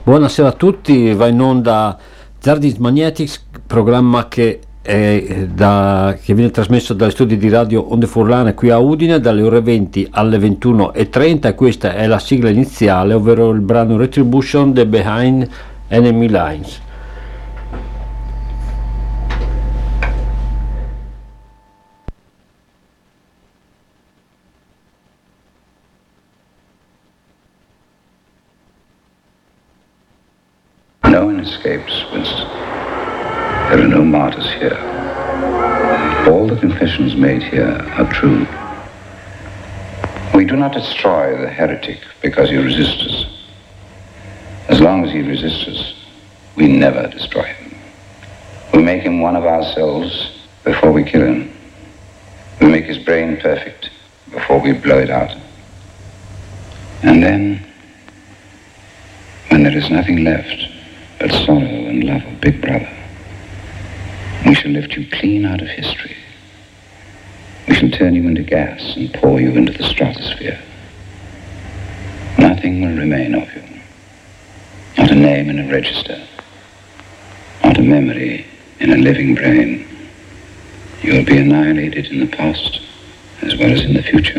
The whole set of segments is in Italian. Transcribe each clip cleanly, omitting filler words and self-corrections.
Buonasera a tutti, va in onda Zardis Magnetics, programma che viene trasmesso dagli studi di radio Onde Furlane qui a Udine dalle ore 20 alle 21:30 e questa è la sigla iniziale, ovvero il brano Retribution The Behind Enemy Lines. No one escapes, Winston. There are no martyrs here. All the confessions made here are true. We do not destroy the heretic because he resists us. As long as he resists us, we never destroy him. We make him one of ourselves before we kill him. We make his brain perfect before we blow it out. And then, when there is nothing left but sorrow and love of Big Brother, we shall lift you clean out of history. We shall turn you into gas and pour you into the stratosphere. Nothing will remain of you. Not a name in a register. Not a memory in a living brain. You will be annihilated in the past as well as in the future.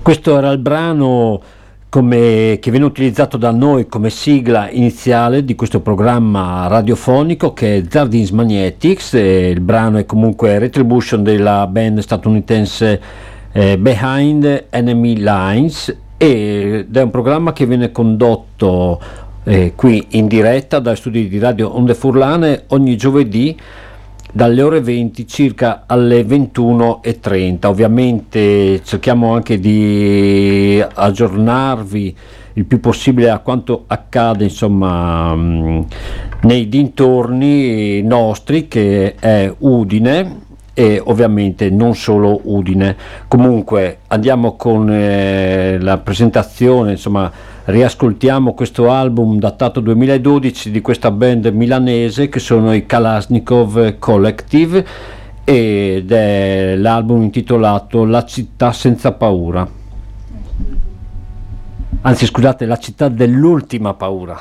Questo era il brano che viene utilizzato da noi come sigla iniziale di questo programma radiofonico, che è Zardins Magnetics, e il brano è comunque Retribution della band statunitense Behind Enemy Lines, ed è un programma che viene condotto qui in diretta dai studi di Radio Onde Furlane ogni giovedì dalle ore 20 circa alle 21:30. Ovviamente cerchiamo anche di aggiornarvi il più possibile a quanto accade, insomma, nei dintorni nostri, che è Udine, e ovviamente non solo Udine. Comunque andiamo con la presentazione, insomma riascoltiamo questo album datato 2012 di questa band milanese che sono i Kalashnikov Collective, ed è l'album intitolato La città senza paura, anzi scusate, La città dell'ultima paura.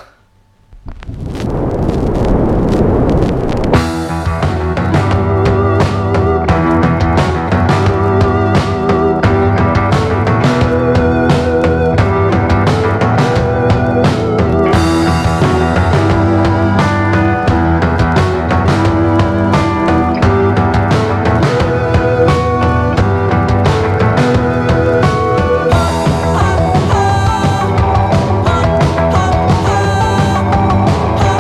Oh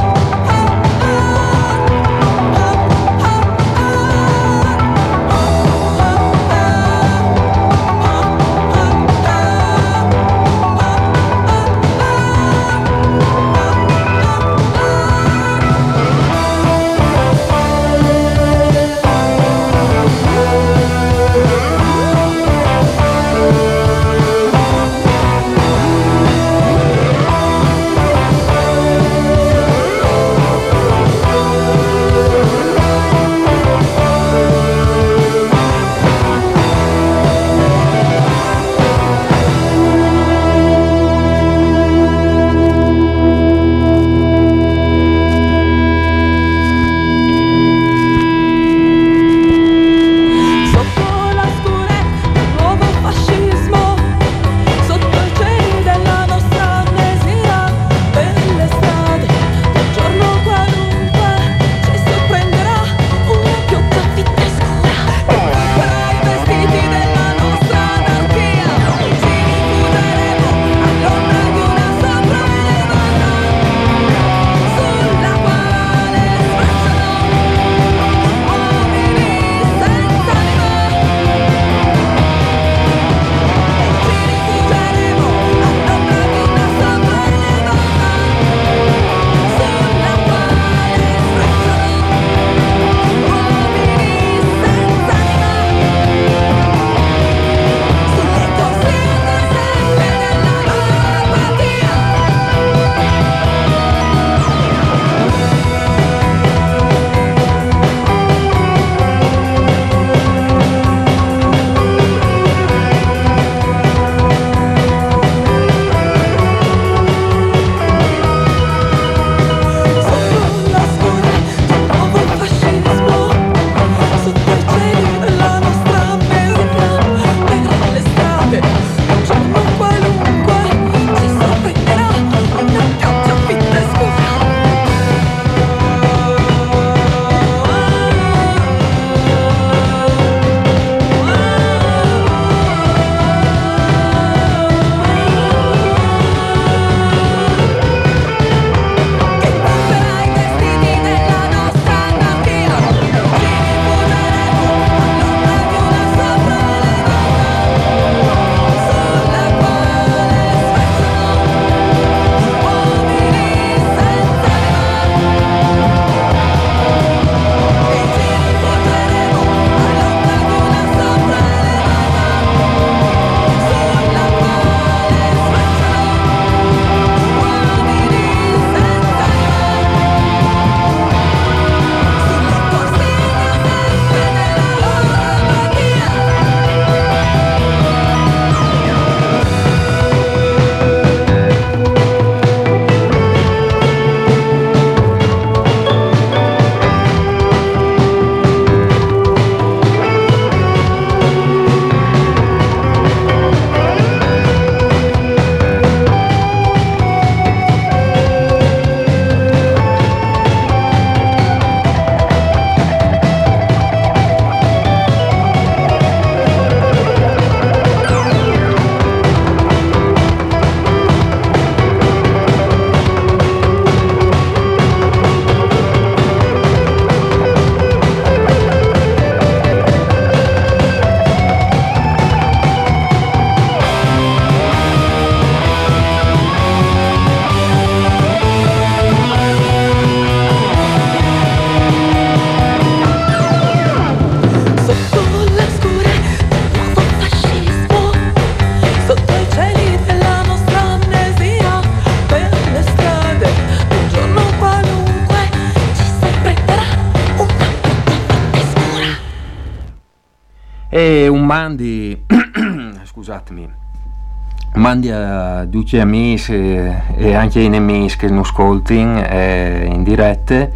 E un mandi scusatemi, mandi a tutti gli amici e anche ai nemici che non ascoltano in dirette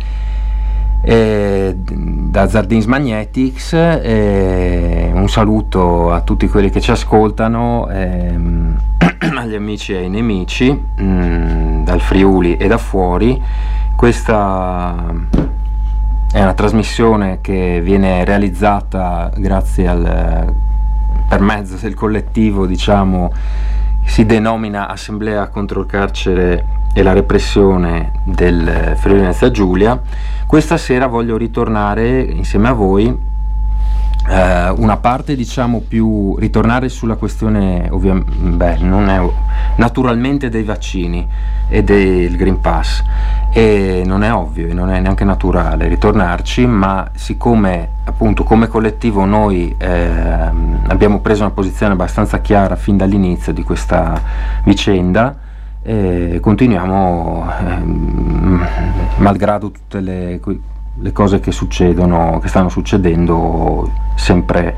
da Zardins Magnetics, un saluto a tutti quelli che ci ascoltano, agli amici e ai nemici dal Friuli e da fuori. Questa è una trasmissione che viene realizzata grazie per mezzo del collettivo, diciamo, si denomina Assemblea contro il carcere e la repressione del Friuli Venezia Giulia. Questa sera voglio ritornare insieme a voi una parte, diciamo, più ritornare sulla questione naturalmente dei vaccini e del Green Pass, e non è ovvio e non è neanche naturale ritornarci, ma siccome appunto come collettivo noi abbiamo preso una posizione abbastanza chiara fin dall'inizio di questa vicenda, continuiamo malgrado tutte le cose che succedono, che stanno succedendo sempre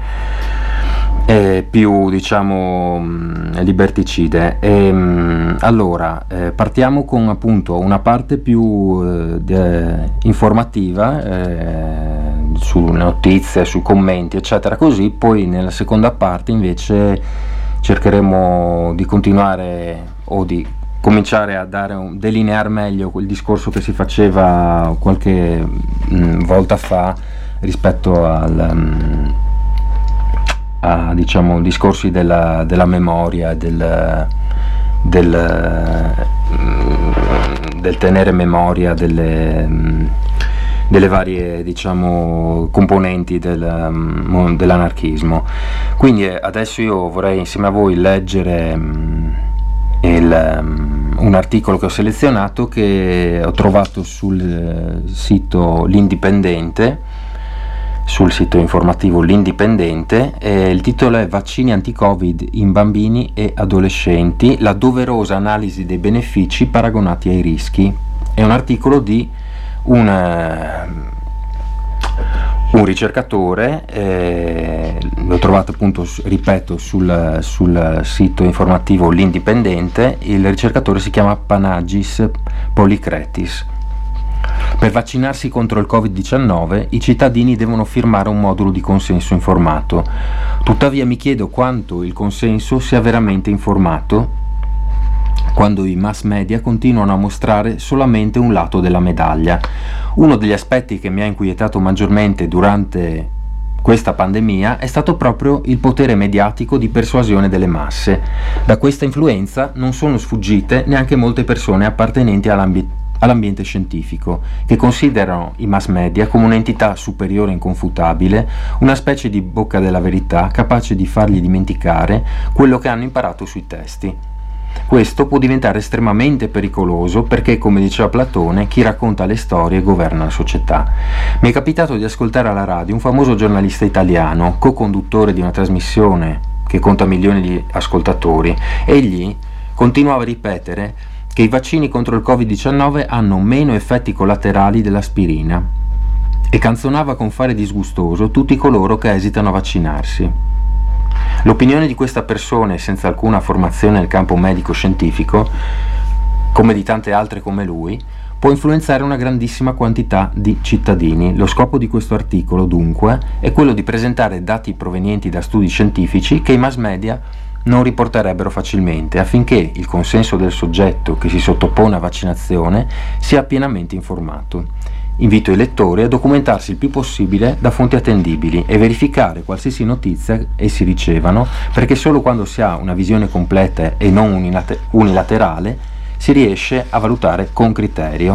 più, diciamo, liberticide. Allora partiamo con appunto una parte più informativa sulle notizie, sui commenti eccetera, così poi nella seconda parte invece cercheremo di continuare o di cominciare a delineare meglio quel discorso che si faceva qualche volta fa rispetto a diciamo discorsi della memoria, del tenere memoria delle varie, diciamo, componenti dell'anarchismo. Quindi adesso io vorrei insieme a voi leggere un articolo che ho selezionato, che ho trovato sul sito L'Indipendente, sul sito informativo L'Indipendente, il titolo è Vaccini anti-Covid in bambini e adolescenti, la doverosa analisi dei benefici paragonati ai rischi. È un articolo di un ricercatore, l'ho trovato appunto, ripeto, sul sito informativo L'Indipendente. Il ricercatore si chiama Panagis Polikretis. Per vaccinarsi contro il Covid-19 i cittadini devono firmare un modulo di consenso informato. Tuttavia mi chiedo quanto il consenso sia veramente informato quando i mass media continuano a mostrare solamente un lato della medaglia. Uno degli aspetti che mi ha inquietato maggiormente durante questa pandemia è stato proprio il potere mediatico di persuasione delle masse. Da questa influenza non sono sfuggite neanche molte persone appartenenti all'ambiente scientifico, che considerano i mass media come un'entità superiore e inconfutabile, una specie di bocca della verità capace di fargli dimenticare quello che hanno imparato sui testi. Questo può diventare estremamente pericoloso perché, come diceva Platone, chi racconta le storie governa la società. Mi è capitato di ascoltare alla radio un famoso giornalista italiano, co-conduttore di una trasmissione che conta milioni di ascoltatori. Egli continuava a ripetere che i vaccini contro il Covid-19 hanno meno effetti collaterali dell'aspirina e canzonava con fare disgustoso tutti coloro che esitano a vaccinarsi. L'opinione di questa persona, senza alcuna formazione nel campo medico-scientifico, come di tante altre come lui, può influenzare una grandissima quantità di cittadini. Lo scopo di questo articolo, dunque, è quello di presentare dati provenienti da studi scientifici che i mass media non riporterebbero facilmente, affinché il consenso del soggetto che si sottopone a vaccinazione sia pienamente informato. Invito i lettori a documentarsi il più possibile da fonti attendibili e verificare qualsiasi notizia essi ricevano, perché solo quando si ha una visione completa e non unilaterale si riesce a valutare con criterio.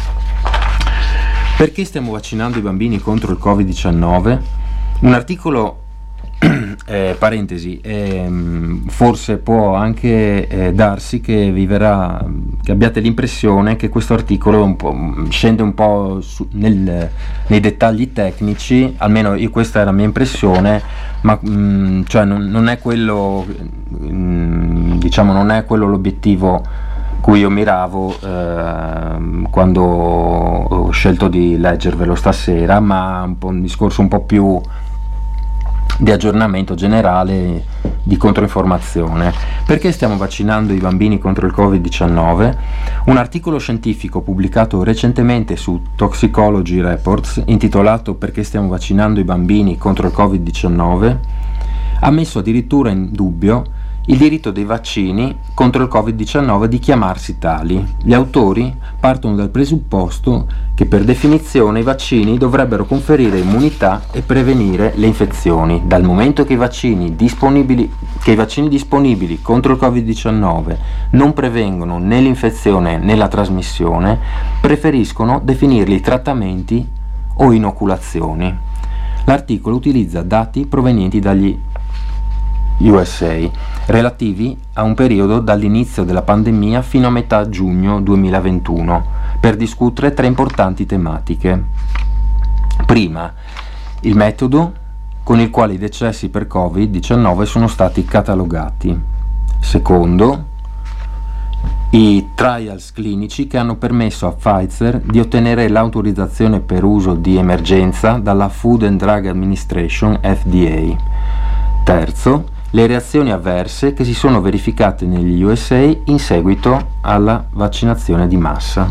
Perché stiamo vaccinando i bambini contro il Covid-19? Un articolo parentesi, forse può anche darsi che che abbiate l'impressione che questo articolo scende un po' nei dettagli tecnici, almeno questa è la mia impressione, ma cioè non è quello, diciamo, non è quello l'obiettivo cui io miravo quando ho scelto di leggervelo stasera, ma un discorso un po' più di aggiornamento generale, di controinformazione. Perché stiamo vaccinando i bambini contro il Covid-19? Un articolo scientifico pubblicato recentemente su Toxicology Reports, intitolato "Perché stiamo vaccinando i bambini contro il Covid-19?", ha messo addirittura in dubbio il diritto dei vaccini contro il Covid-19 di chiamarsi tali. Gli autori partono dal presupposto che per definizione i vaccini dovrebbero conferire immunità e prevenire le infezioni. Dal momento che i vaccini disponibili contro il Covid-19 non prevengono né l'infezione né la trasmissione, preferiscono definirli trattamenti o inoculazioni. L'articolo utilizza dati provenienti dagli USA, relativi a un periodo dall'inizio della pandemia fino a metà giugno 2021, per discutere tre importanti tematiche. Prima, il metodo con il quale i decessi per Covid-19 sono stati catalogati. Secondo, i trials clinici che hanno permesso a Pfizer di ottenere l'autorizzazione per uso di emergenza dalla Food and Drug Administration, FDA. Terzo, le reazioni avverse che si sono verificate negli USA in seguito alla vaccinazione di massa.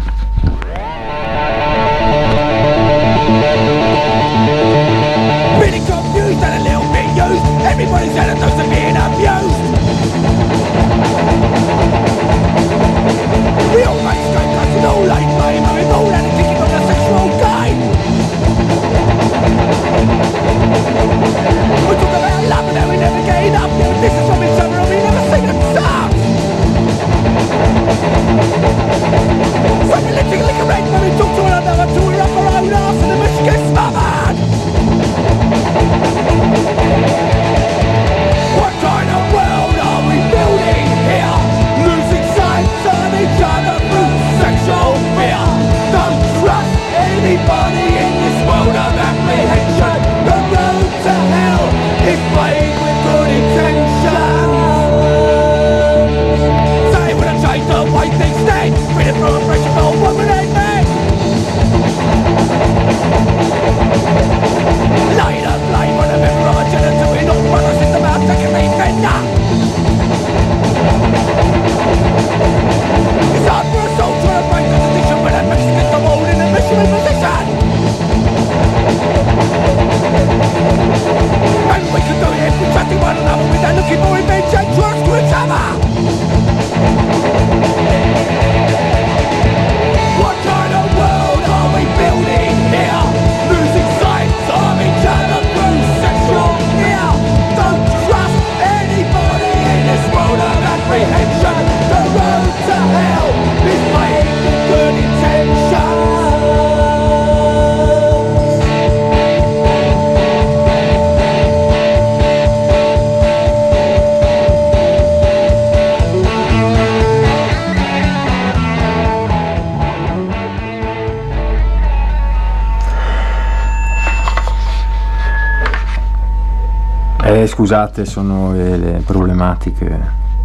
Scusate, sono le problematiche.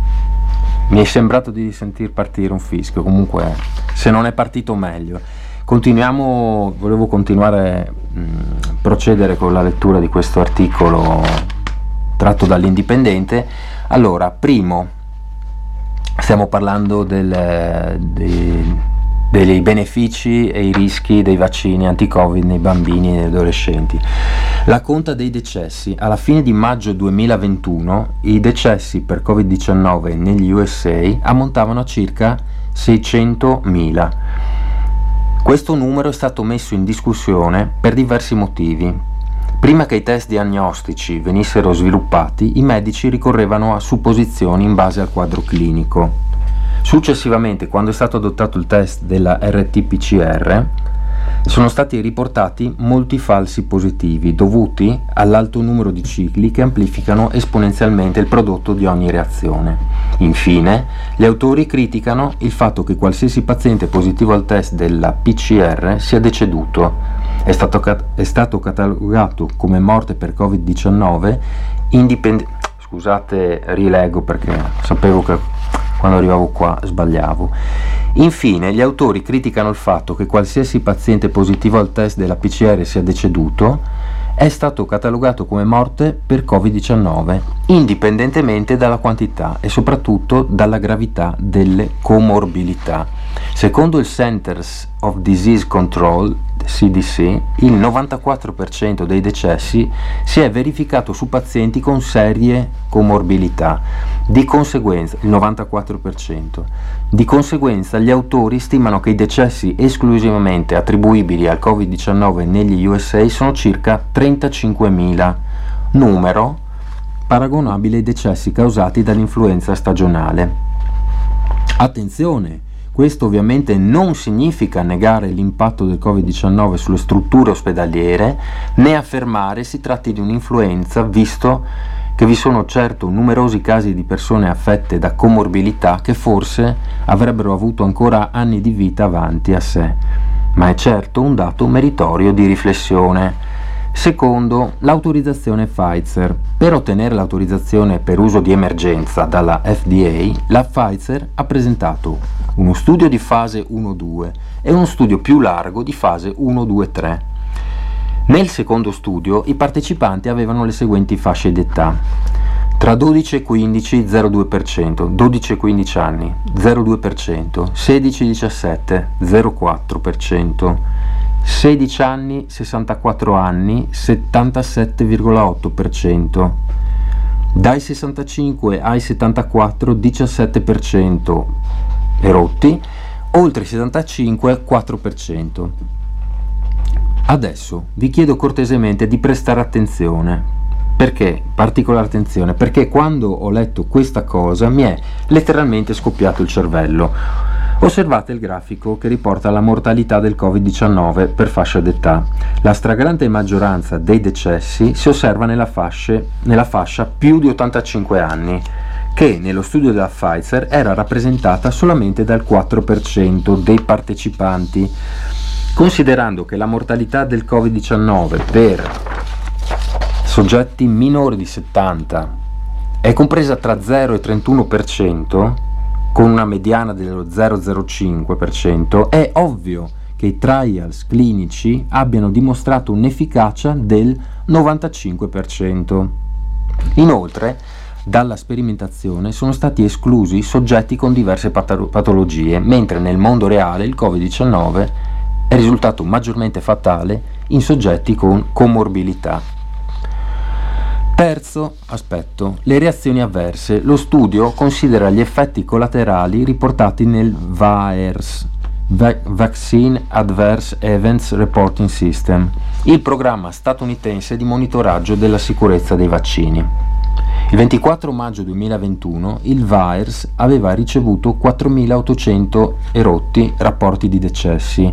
Mi è sembrato di sentir partire un fischio, comunque se non è partito meglio. Volevo continuare, procedere con la lettura di questo articolo tratto dall'Indipendente. Allora, primo, stiamo parlando dei benefici e i rischi dei vaccini anti-Covid nei bambini e negli adolescenti. La conta dei decessi. Alla fine di maggio 2021 i decessi per Covid-19 negli USA ammontavano a circa 600.000. Questo numero è stato messo in discussione per diversi motivi. Prima che i test diagnostici venissero sviluppati, i medici ricorrevano a supposizioni in base al quadro clinico. Successivamente, quando è stato adottato il test della RT-PCR, sono stati riportati molti falsi positivi dovuti all'alto numero di cicli che amplificano esponenzialmente il prodotto di ogni reazione. Infine, gli autori criticano il fatto che qualsiasi paziente positivo al test della PCR sia deceduto. È stato catalogato come morte per Covid-19 Scusate, rileggo perché sapevo che quando arrivavo qua sbagliavo. Infine, gli autori criticano il fatto che qualsiasi paziente positivo al test della PCR sia deceduto è stato catalogato come morte per Covid-19, indipendentemente dalla quantità e soprattutto dalla gravità delle comorbilità. Secondo il Centers of Disease Control, CDC, il 94% dei decessi si è verificato su pazienti con serie comorbilità. Di conseguenza, il 94%. Di conseguenza, gli autori stimano che i decessi esclusivamente attribuibili al Covid-19 negli USA sono circa 35.000, numero paragonabile ai decessi causati dall'influenza stagionale. Attenzione! Questo ovviamente non significa negare l'impatto del Covid-19 sulle strutture ospedaliere, né affermare si tratti di un'influenza, visto che vi sono certo numerosi casi di persone affette da comorbilità che forse avrebbero avuto ancora anni di vita avanti a sé, ma è certo un dato meritorio di riflessione. Secondo, l'autorizzazione Pfizer. Per ottenere l'autorizzazione per uso di emergenza dalla FDA, la Pfizer ha presentato uno studio di fase 1-2 e uno studio più largo di fase 1-2-3. Nel secondo studio i partecipanti avevano le seguenti fasce d'età: tra 12 e 15 0,2%, 12 e 15 anni 0,2%, 16-17 0,4%, 16 anni 64 anni 77,8%, dai 65 ai 74 17% erotti, oltre i 75 4%. Adesso vi chiedo cortesemente di prestare attenzione. Perché? Particolare attenzione, perché quando ho letto questa cosa mi è letteralmente scoppiato il cervello. Osservate il grafico che riporta la mortalità del Covid-19 per fascia d'età. La stragrande maggioranza dei decessi si osserva nella fascia più di 85 anni, che nello studio della Pfizer era rappresentata solamente dal 4% dei partecipanti. Considerando che la mortalità del Covid-19 per soggetti minori di 70 è compresa tra 0 e 31%, con una mediana dello 0,05%, è ovvio che i trials clinici abbiano dimostrato un'efficacia del 95%. Inoltre, dalla sperimentazione sono stati esclusi soggetti con diverse patologie, mentre nel mondo reale il Covid-19 è risultato maggiormente fatale in soggetti con comorbilità. Terzo aspetto, le reazioni avverse. Lo studio considera gli effetti collaterali riportati nel VAERS, Vaccine Adverse Events Reporting System, il programma statunitense di monitoraggio della sicurezza dei vaccini. Il 24 maggio 2021 il VAERS aveva ricevuto 4.800 erotti rapporti di decessi,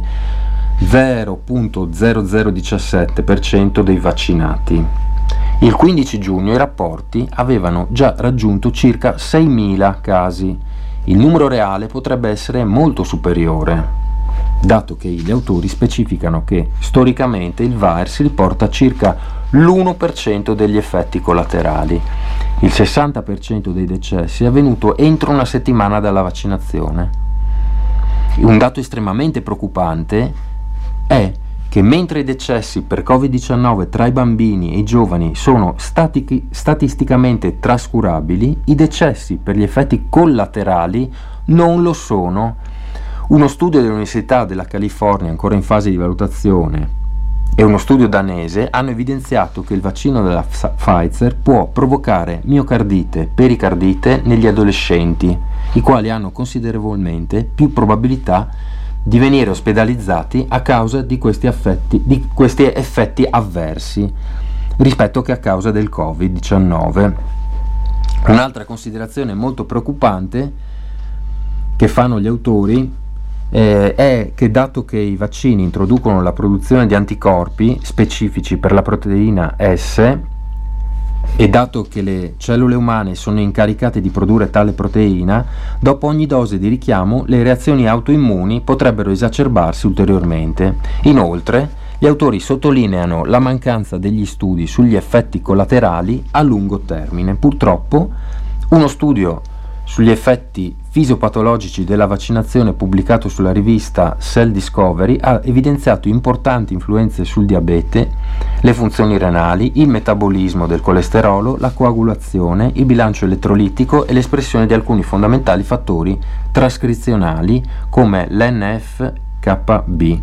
0,0017% dei vaccinati. Il 15 giugno i rapporti avevano già raggiunto circa 6.000 casi. Il numero reale potrebbe essere molto superiore, dato che gli autori specificano che storicamente il VAERS riporta circa l'1% degli effetti collaterali. Il 60% dei decessi è avvenuto entro una settimana dalla vaccinazione. Un dato estremamente preoccupante è che mentre i decessi per Covid-19 tra i bambini e i giovani sono statisticamente trascurabili, i decessi per gli effetti collaterali non lo sono. Uno studio dell'Università della California, ancora in fase di valutazione, e uno studio danese hanno evidenziato che il vaccino della Pfizer può provocare miocardite, pericardite negli adolescenti, i quali hanno considerevolmente più probabilità di venire ospedalizzati a causa di questi effetti avversi rispetto che a causa del Covid-19. Un'altra considerazione molto preoccupante che fanno gli autori è che, dato che i vaccini introducono la produzione di anticorpi specifici per la proteina S, e dato che le cellule umane sono incaricate di produrre tale proteina, dopo ogni dose di richiamo le reazioni autoimmuni potrebbero esacerbarsi ulteriormente. Inoltre, gli autori sottolineano la mancanza degli studi sugli effetti collaterali a lungo termine. Purtroppo, uno studio sugli effetti fisiopatologici della vaccinazione, pubblicato sulla rivista Cell Discovery, ha evidenziato importanti influenze sul diabete, le funzioni renali, il metabolismo del colesterolo, la coagulazione, il bilancio elettrolitico e l'espressione di alcuni fondamentali fattori trascrizionali come l'NF-κB.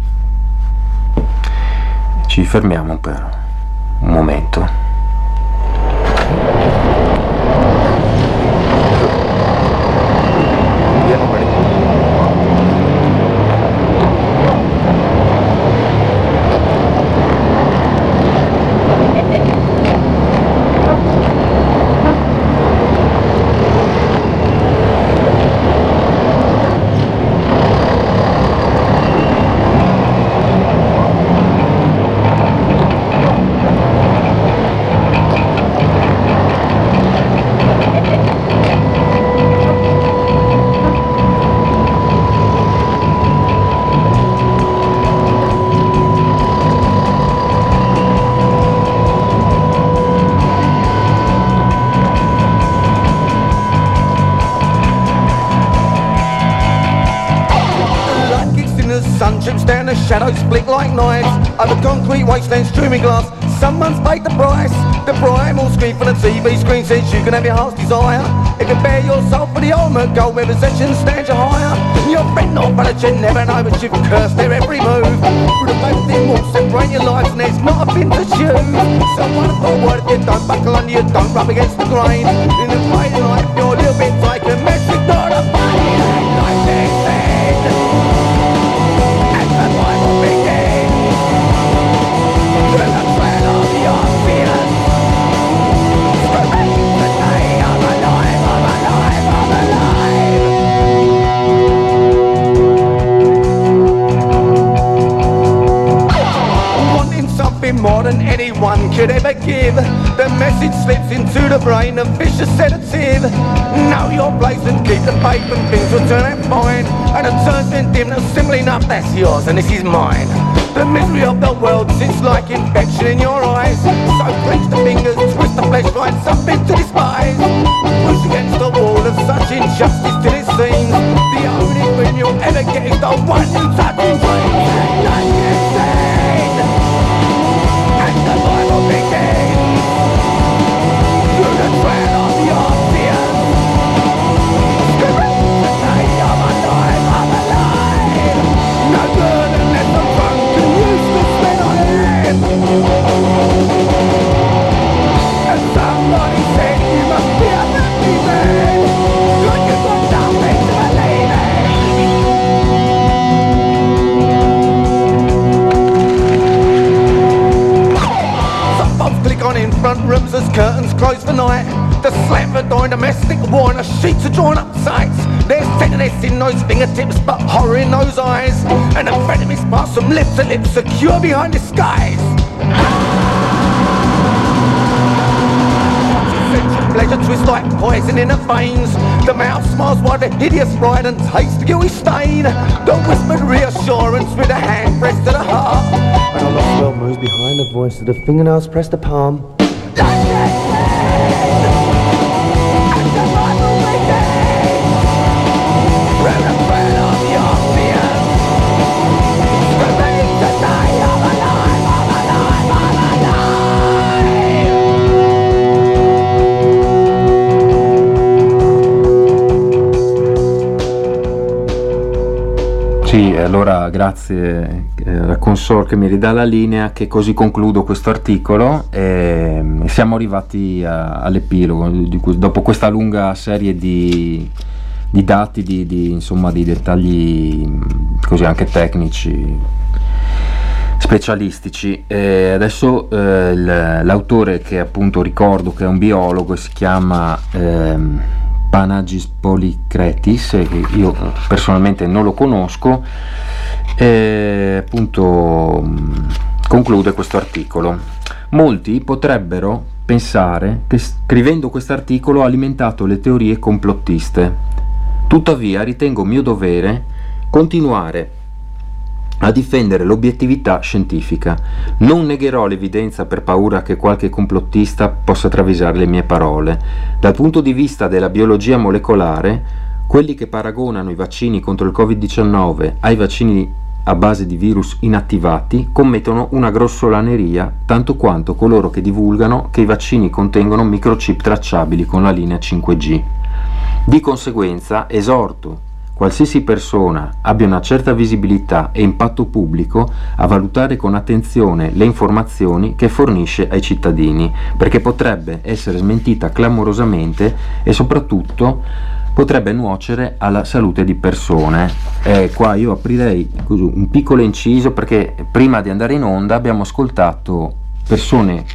Ci fermiamo per un momento. Shadows blink like knives over concrete wastelands, streaming glass. Someone's paid the price. The primal screen from the TV screen says you can have your heart's desire. It can bear your soul for the ultimate goal where possession stands you higher. Your friend or relative never know, but you've cursed their every move. Through the both thin walls separate your lives and there's not a pin to choose. Someone forward if you don't buckle under, you don't rub against the grain. In the fading life, you're a little bit like a message, not a funny like this thing. And the Bible begins with the trail of your fears. Screaming the day I'm alive, I'm alive, I'm alive. Wanting something more than anyone could ever give. The message slips into the brain, a vicious sedative. Know your place and keep the faith and things will turn out fine. And it turns in dim, now simply enough, that's yours and this is mine. The misery of the world sits like infection in your eyes. So clench the fingers, twist the flesh, find something to despise. Push against the wall of such injustice till it seems the only thing you'll ever get is the one you touch and dreams. And like insane. And the Bible begins through the trail of your fears. Screaming to say I'm alive, I'm alive. No good unless I'm drunk and useless when I live. And somebody said you must be a happy man. Good, you've got nothing to believe in. Some folks click on in front rooms as curtains close for night. The slam for dying domestic war and the sheets are drawn up sights. There's tenderness in those fingertips but horror in those eyes. And the venomous pass from lip to lip secure behind disguise. Pleasure twists like poison in the veins. The mouth smiles while the hideous ride and tastes the guilty stain. The whispered reassurance with a hand pressed to the heart. And a lost world moves behind the voice of the fingernails pressed to palm. Sì, allora grazie alla console che mi ridà la linea, che così concludo questo articolo e siamo arrivati all'epilogo dopo questa lunga serie di dati, insomma di dettagli così anche tecnici specialistici. Adesso l'autore, che appunto ricordo che è un biologo, si chiama Panagis Polycretis, che io personalmente non lo conosco, appunto conclude questo articolo. Molti potrebbero pensare che scrivendo questo articolo ho alimentato le teorie complottiste, tuttavia ritengo mio dovere continuare a difendere l'obiettività scientifica. Non negherò l'evidenza per paura che qualche complottista possa travisare le mie parole. Dal punto di vista della biologia molecolare, quelli che paragonano i vaccini contro il Covid-19 ai vaccini a base di virus inattivati commettono una grossolaneria, tanto quanto coloro che divulgano che i vaccini contengono microchip tracciabili con la linea 5G. Di conseguenza esorto qualsiasi persona abbia una certa visibilità e impatto pubblico a valutare con attenzione le informazioni che fornisce ai cittadini, perché potrebbe essere smentita clamorosamente e soprattutto potrebbe nuocere alla salute di persone. Qua io aprirei un piccolo inciso, perché prima di andare in onda abbiamo ascoltato persone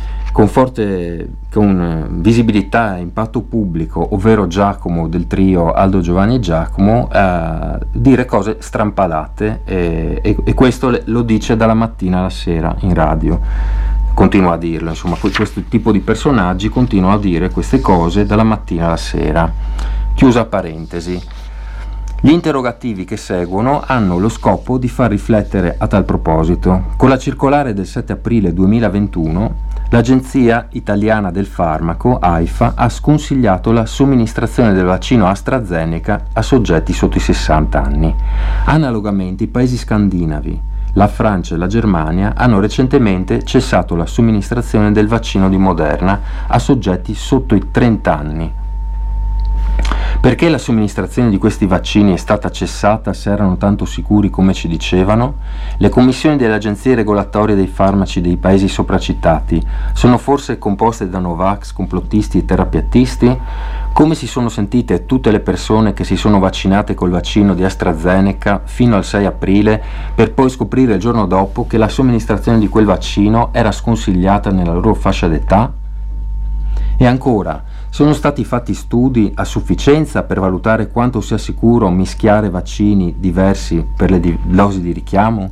con visibilità e impatto pubblico, ovvero Giacomo del trio Aldo, Giovanni e Giacomo, dire cose strampalate, e questo lo dice dalla mattina alla sera in radio, continua a dirlo, insomma questo tipo di personaggi continua a dire queste cose dalla mattina alla sera. Chiusa parentesi. Gli interrogativi che seguono hanno lo scopo di far riflettere a tal proposito. Con la circolare del 7 aprile 2021, l'Agenzia Italiana del Farmaco, AIFA, ha sconsigliato la somministrazione del vaccino AstraZeneca a soggetti sotto i 60 anni. Analogamente, i paesi scandinavi, la Francia e la Germania, hanno recentemente cessato la somministrazione del vaccino di Moderna a soggetti sotto i 30 anni. Perché la somministrazione di questi vaccini è stata cessata se erano tanto sicuri come ci dicevano? Le commissioni delle agenzie regolatorie dei farmaci dei paesi sopracitati sono forse composte da Novax, complottisti e terapiattisti? Come si sono sentite tutte le persone che si sono vaccinate col vaccino di AstraZeneca fino al 6 aprile per poi scoprire il giorno dopo che la somministrazione di quel vaccino era sconsigliata nella loro fascia d'età? E ancora, sono stati fatti studi a sufficienza per valutare quanto sia sicuro mischiare vaccini diversi per le dosi di richiamo?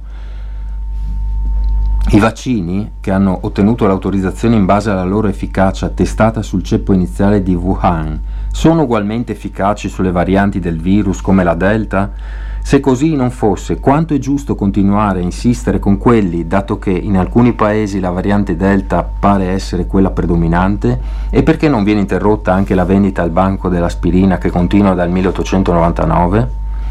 I vaccini, che hanno ottenuto l'autorizzazione in base alla loro efficacia testata sul ceppo iniziale di Wuhan, sono ugualmente efficaci sulle varianti del virus come la Delta? Se così non fosse, quanto è giusto continuare a insistere con quelli, dato che in alcuni paesi la variante Delta pare essere quella predominante? E perché non viene interrotta anche la vendita al banco dell'aspirina che continua dal 1899?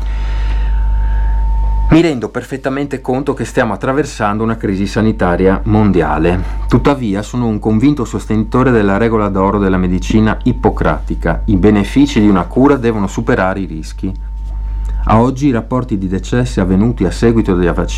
Mi rendo perfettamente conto che stiamo attraversando una crisi sanitaria mondiale. Tuttavia sono un convinto sostenitore della regola d'oro della medicina ippocratica. I benefici di una cura devono superare i rischi. A oggi i rapporti di decessi avvenuti in seguito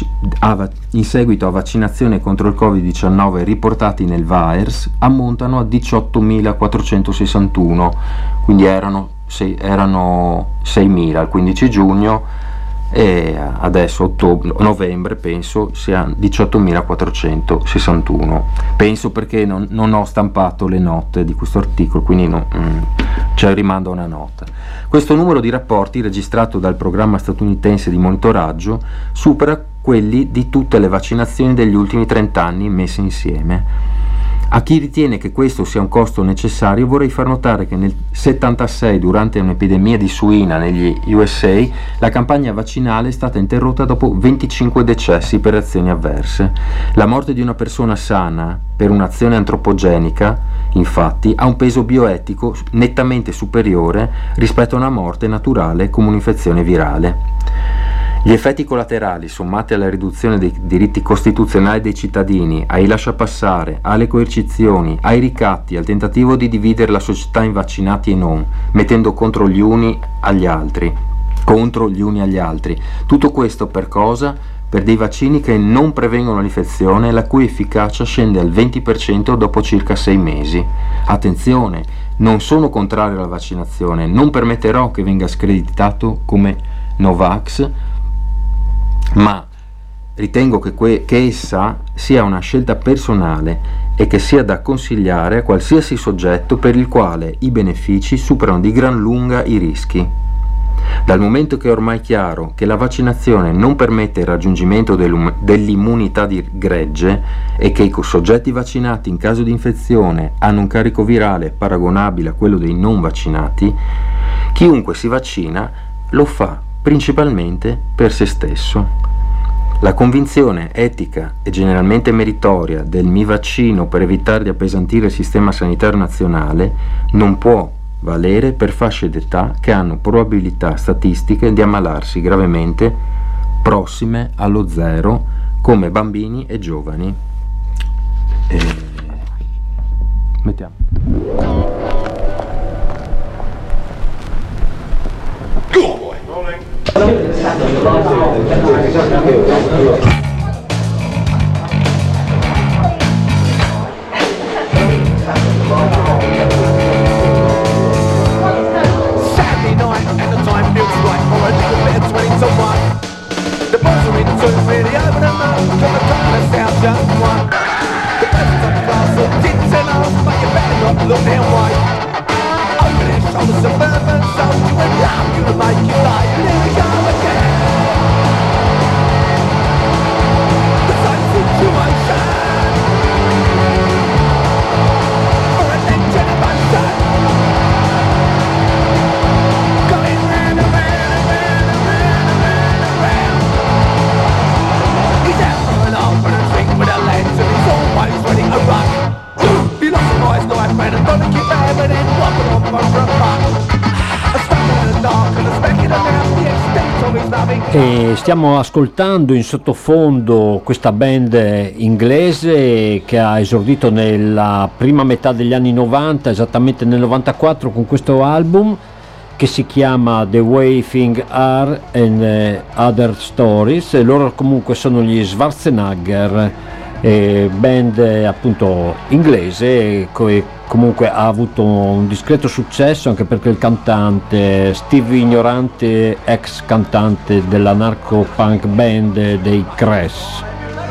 a vaccinazione contro il Covid-19 riportati nel VAERS ammontano a 18.461, quindi erano 6.000 al 15 giugno e adesso novembre penso sia 18.461. Penso perché non ho stampato le note di questo articolo, quindi rimando a una nota. Questo numero di rapporti, registrato dal programma statunitense di monitoraggio, supera quelli di tutte le vaccinazioni degli ultimi 30 anni messe insieme. A chi ritiene che questo sia un costo necessario, vorrei far notare che nel 1976, durante un'epidemia di suina negli USA, la campagna vaccinale è stata interrotta dopo 25 decessi per reazioni avverse. La morte di una persona sana per un'azione antropogenica, infatti, ha un peso bioetico nettamente superiore rispetto a una morte naturale come un'infezione virale. Gli effetti collaterali, sommati alla riduzione dei diritti costituzionali dei cittadini, ai lasciapassare, alle coercizioni, ai ricatti, al tentativo di dividere la società in vaccinati e non, mettendo contro gli uni agli altri. Tutto questo per cosa? Per dei vaccini che non prevengono l'infezione e la cui efficacia scende al 20% dopo circa 6 mesi. Attenzione, non sono contrario alla vaccinazione, non permetterò che venga screditato come Novax, ma ritengo che essa sia una scelta personale e che sia da consigliare a qualsiasi soggetto per il quale i benefici superano di gran lunga i rischi. Dal momento che è ormai chiaro che la vaccinazione non permette il raggiungimento dell'immunità di gregge e che i soggetti vaccinati in caso di infezione hanno un carico virale paragonabile a quello dei non vaccinati, chiunque si vaccina lo fa principalmente per se stesso. La convinzione etica e generalmente meritoria del mi vaccino per evitare di appesantire il sistema sanitario nazionale non può valere per fasce d'età che hanno probabilità statistiche di ammalarsi gravemente prossime allo zero, come bambini e giovani. Mettiamo. Saturday night and the time feels right for a little bit of 20 to 1. The boys are in tune, really over the moon, till the time of South just one. The presence of the castle didn't tell us, but you better not look their way. Over their shoulders, suburban soldier with love you to make you day. And here we go again. The same situation for a next generation. Going round and round and round and round and round and round. He's out for an open and drink with a lantern. He's always ready to run. He lost a guy's knife, man, and don't keep out, but then walking off for a buck. A stumble in the dark and a speck in the mouth, the extent of his loving. E stiamo ascoltando in sottofondo questa band inglese che ha esordito nella prima metà degli anni 90, esattamente nel 94, con questo album che si chiama The Way Things Are and Other Stories, e loro comunque sono gli Schwarzenegger, band appunto inglese, comunque ha avuto un discreto successo anche perché il cantante Steve Ignorante, ex cantante della narco punk band dei Crash.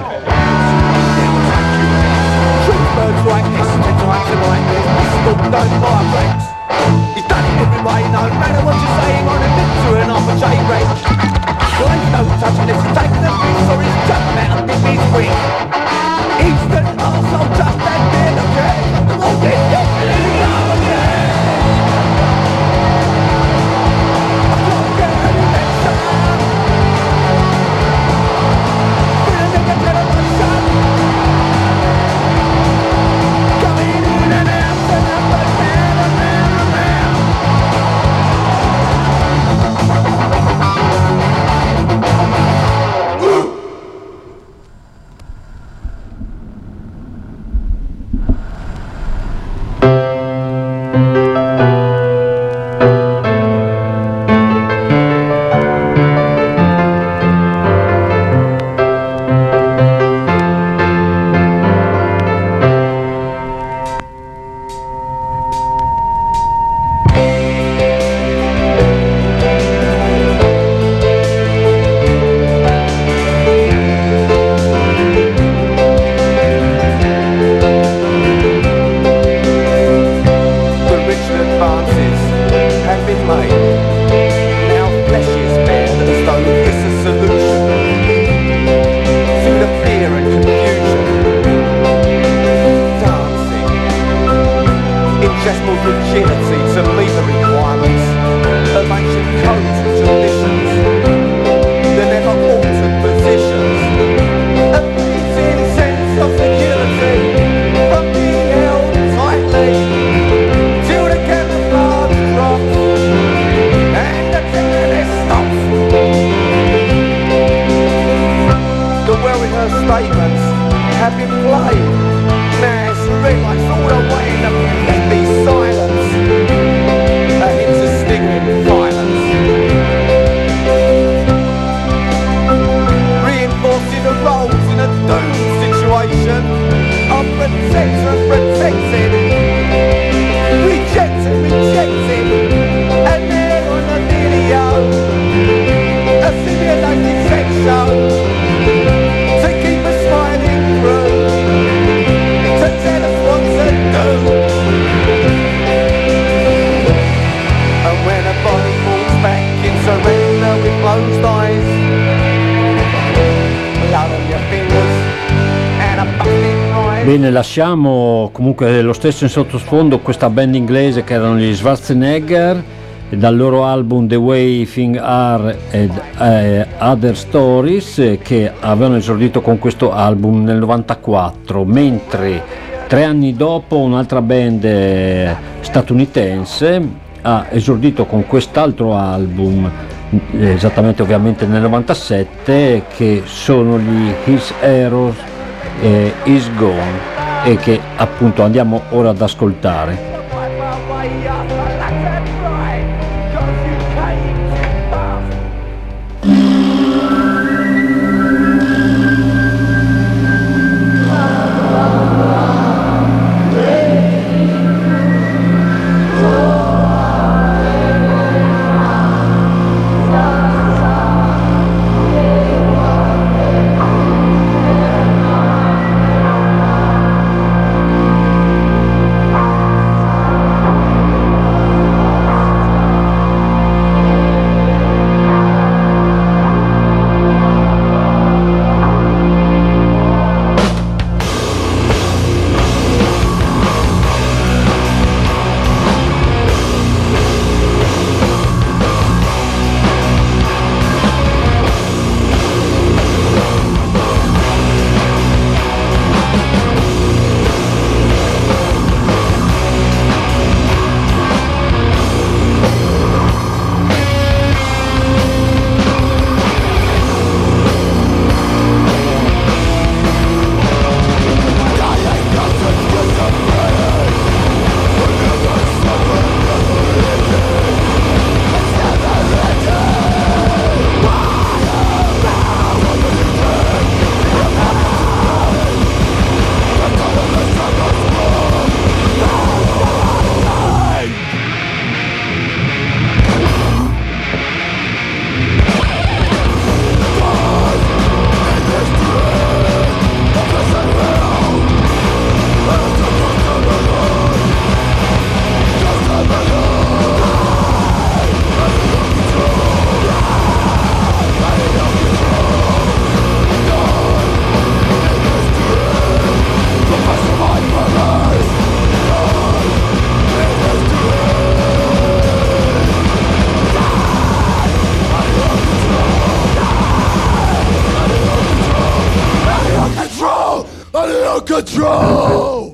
Birds like this, and times are like this. Pistol don't buy breaks. He's done it every way, no matter what you're saying. On a bit to an off a J-break. Well, ain't no touching this. He's taking the piece or he's jumping out and dip his wing. He's the arsehole just that bit, okay? Come on, get it, here we go again. I've got to get ready next time. Been a nigga generation. Going in and out and up and down and round and round. Bene, lasciamo comunque lo stesso in sottofondo questa band inglese che erano gli Schwarzenegger, dal loro album The Way Things Are ed Other Stories, che avevano esordito con questo album nel 94, mentre 3 anni dopo un'altra band statunitense ha esordito con quest'altro album, esattamente ovviamente nel 97, che sono gli His Heroes Is Gone, e che appunto andiamo ora ad ascoltare. Control!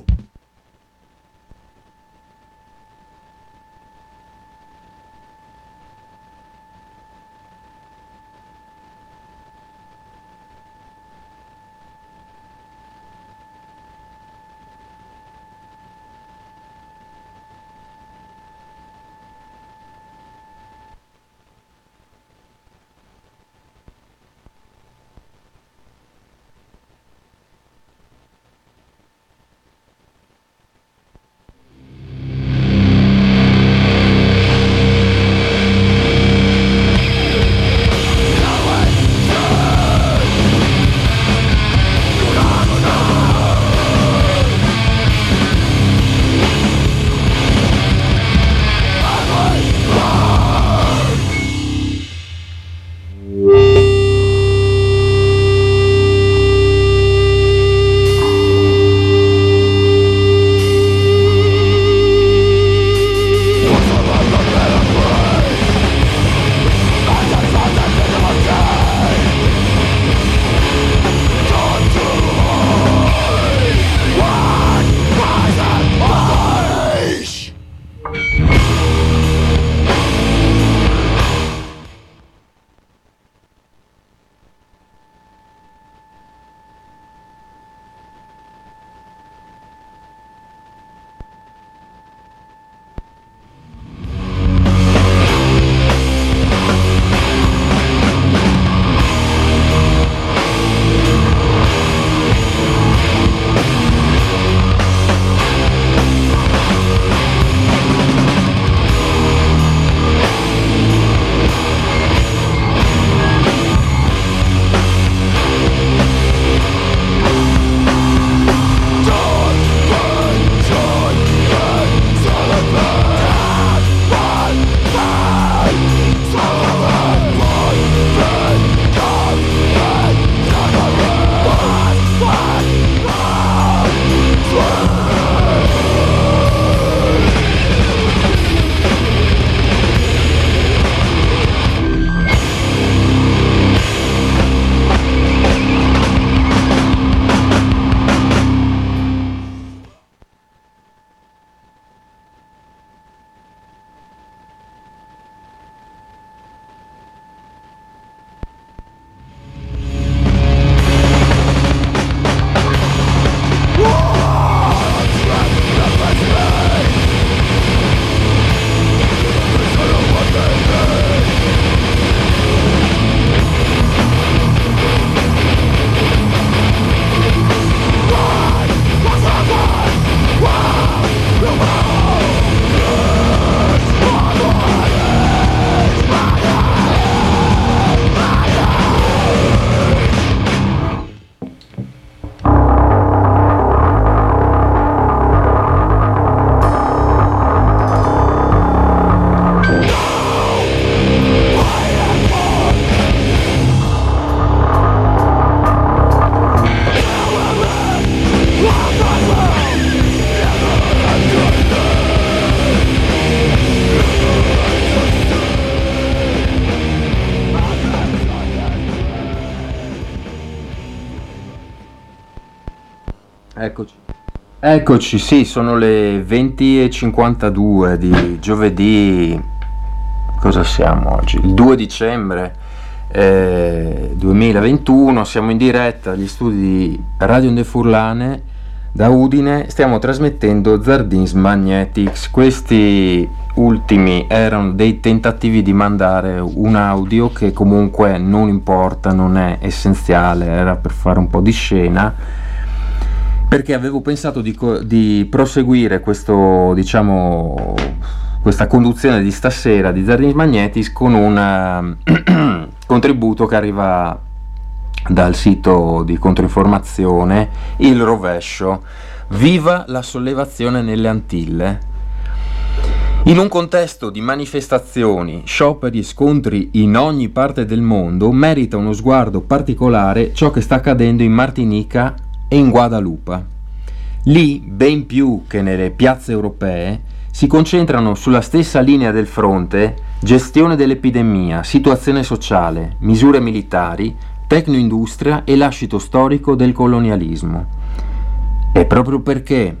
Eccoci, sì, sono le 20:52 di giovedì, cosa siamo oggi? Il 2 dicembre 2021, siamo in diretta agli studi di Radio Onde Furlane da Udine, stiamo trasmettendo Zardins Magnetics. Questi ultimi erano dei tentativi di mandare un audio che comunque non importa, non è essenziale, era per fare un po' di scena, perché avevo pensato di proseguire questo, diciamo, questa conduzione di stasera di Zardins Magnetics con un contributo che arriva dal sito di controinformazione Il Rovescio. Viva la sollevazione nelle Antille. In un contesto di manifestazioni, scioperi e scontri in ogni parte del mondo, merita uno sguardo particolare ciò che sta accadendo in Martinica e in Guadalupa. Lì, ben più che nelle piazze europee, si concentrano sulla stessa linea del fronte gestione dell'epidemia, situazione sociale, misure militari, tecnoindustria e lascito storico del colonialismo. E proprio perché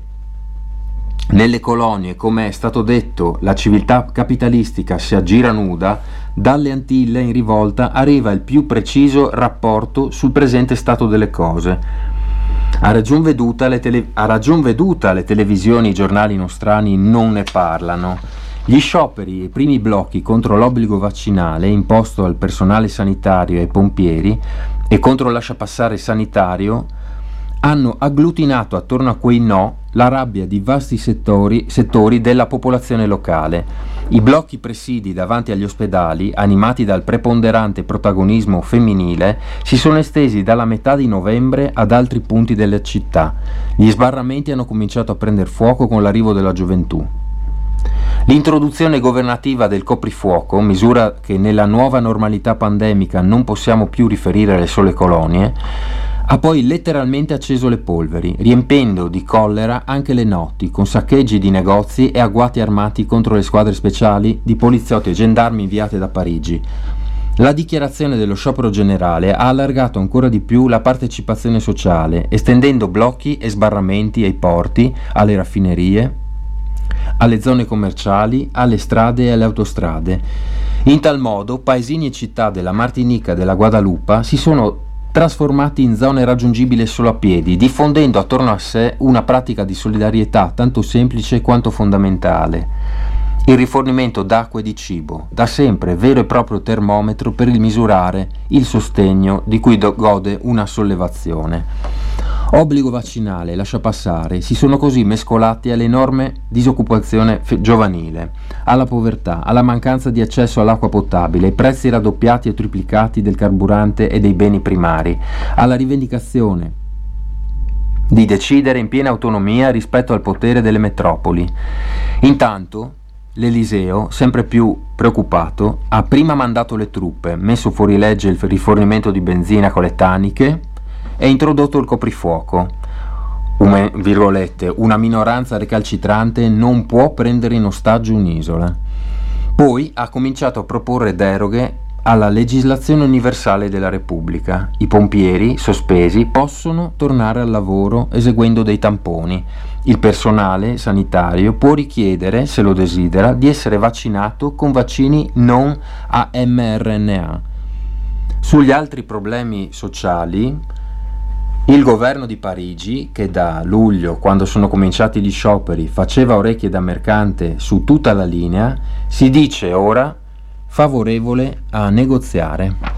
nelle colonie, come è stato detto, la civiltà capitalistica si aggira nuda, dalle Antille in rivolta arriva il più preciso rapporto sul presente stato delle cose. A ragion veduta le televisioni e i giornali nostrani non ne parlano. Gli scioperi e i primi blocchi contro l'obbligo vaccinale imposto al personale sanitario e ai pompieri e contro il lasciapassare sanitario hanno agglutinato attorno a quei no la rabbia di vasti settori della popolazione locale. I blocchi presidi davanti agli ospedali, animati dal preponderante protagonismo femminile, si sono estesi dalla metà di novembre ad altri punti della città. Gli sbarramenti hanno cominciato a prendere fuoco con l'arrivo della gioventù. L'introduzione governativa del coprifuoco, misura che nella nuova normalità pandemica non possiamo più riferire alle sole colonie, ha poi letteralmente acceso le polveri, riempendo di collera anche le notti, con saccheggi di negozi e agguati armati contro le squadre speciali di poliziotti e gendarmi inviate da Parigi. La dichiarazione dello sciopero generale ha allargato ancora di più la partecipazione sociale, estendendo blocchi e sbarramenti ai porti, alle raffinerie, alle zone commerciali, alle strade e alle autostrade. In tal modo, paesini e città della Martinica e della Guadalupa si sono trasformati in zone raggiungibili solo a piedi, diffondendo attorno a sé una pratica di solidarietà tanto semplice quanto fondamentale: il rifornimento d'acqua e di cibo, da sempre vero e proprio termometro per il misurare il sostegno di cui gode una sollevazione. Obbligo vaccinale e lasciapassare si sono così mescolati all'enorme disoccupazione giovanile, alla povertà, alla mancanza di accesso all'acqua potabile, ai prezzi raddoppiati e triplicati del carburante e dei beni primari, alla rivendicazione di decidere in piena autonomia rispetto al potere delle metropoli. Intanto l'Eliseo, sempre più preoccupato, ha prima mandato le truppe, messo fuori legge il rifornimento di benzina con le taniche e introdotto il coprifuoco. Una minoranza recalcitrante non può prendere in ostaggio un'isola. Poi ha cominciato a proporre deroghe alla legislazione universale della Repubblica. I pompieri, sospesi, possono tornare al lavoro eseguendo dei tamponi. Il personale sanitario può richiedere, se lo desidera, di essere vaccinato con vaccini non a mRNA. Sugli altri problemi sociali, il governo di Parigi, che da luglio, quando sono cominciati gli scioperi, faceva orecchie da mercante su tutta la linea, si dice ora favorevole a negoziare.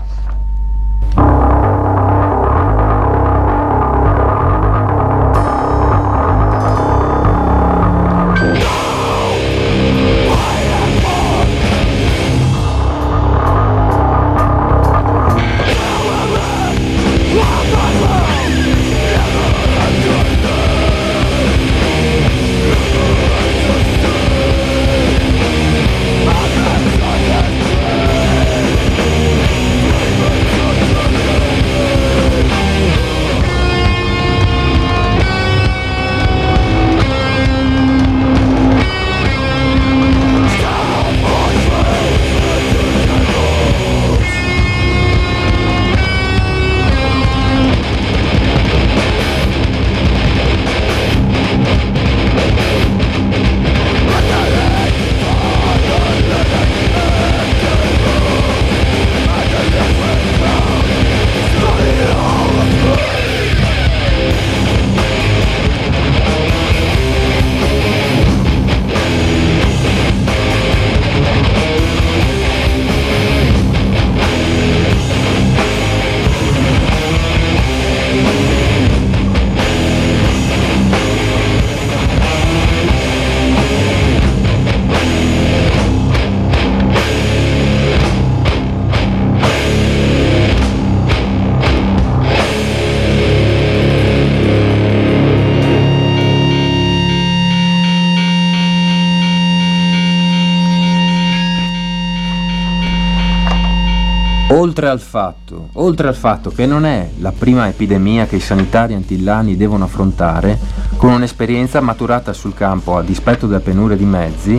Oltre al fatto che non è la prima epidemia che i sanitari antillani devono affrontare, con un'esperienza maturata sul campo a dispetto della penuria di mezzi,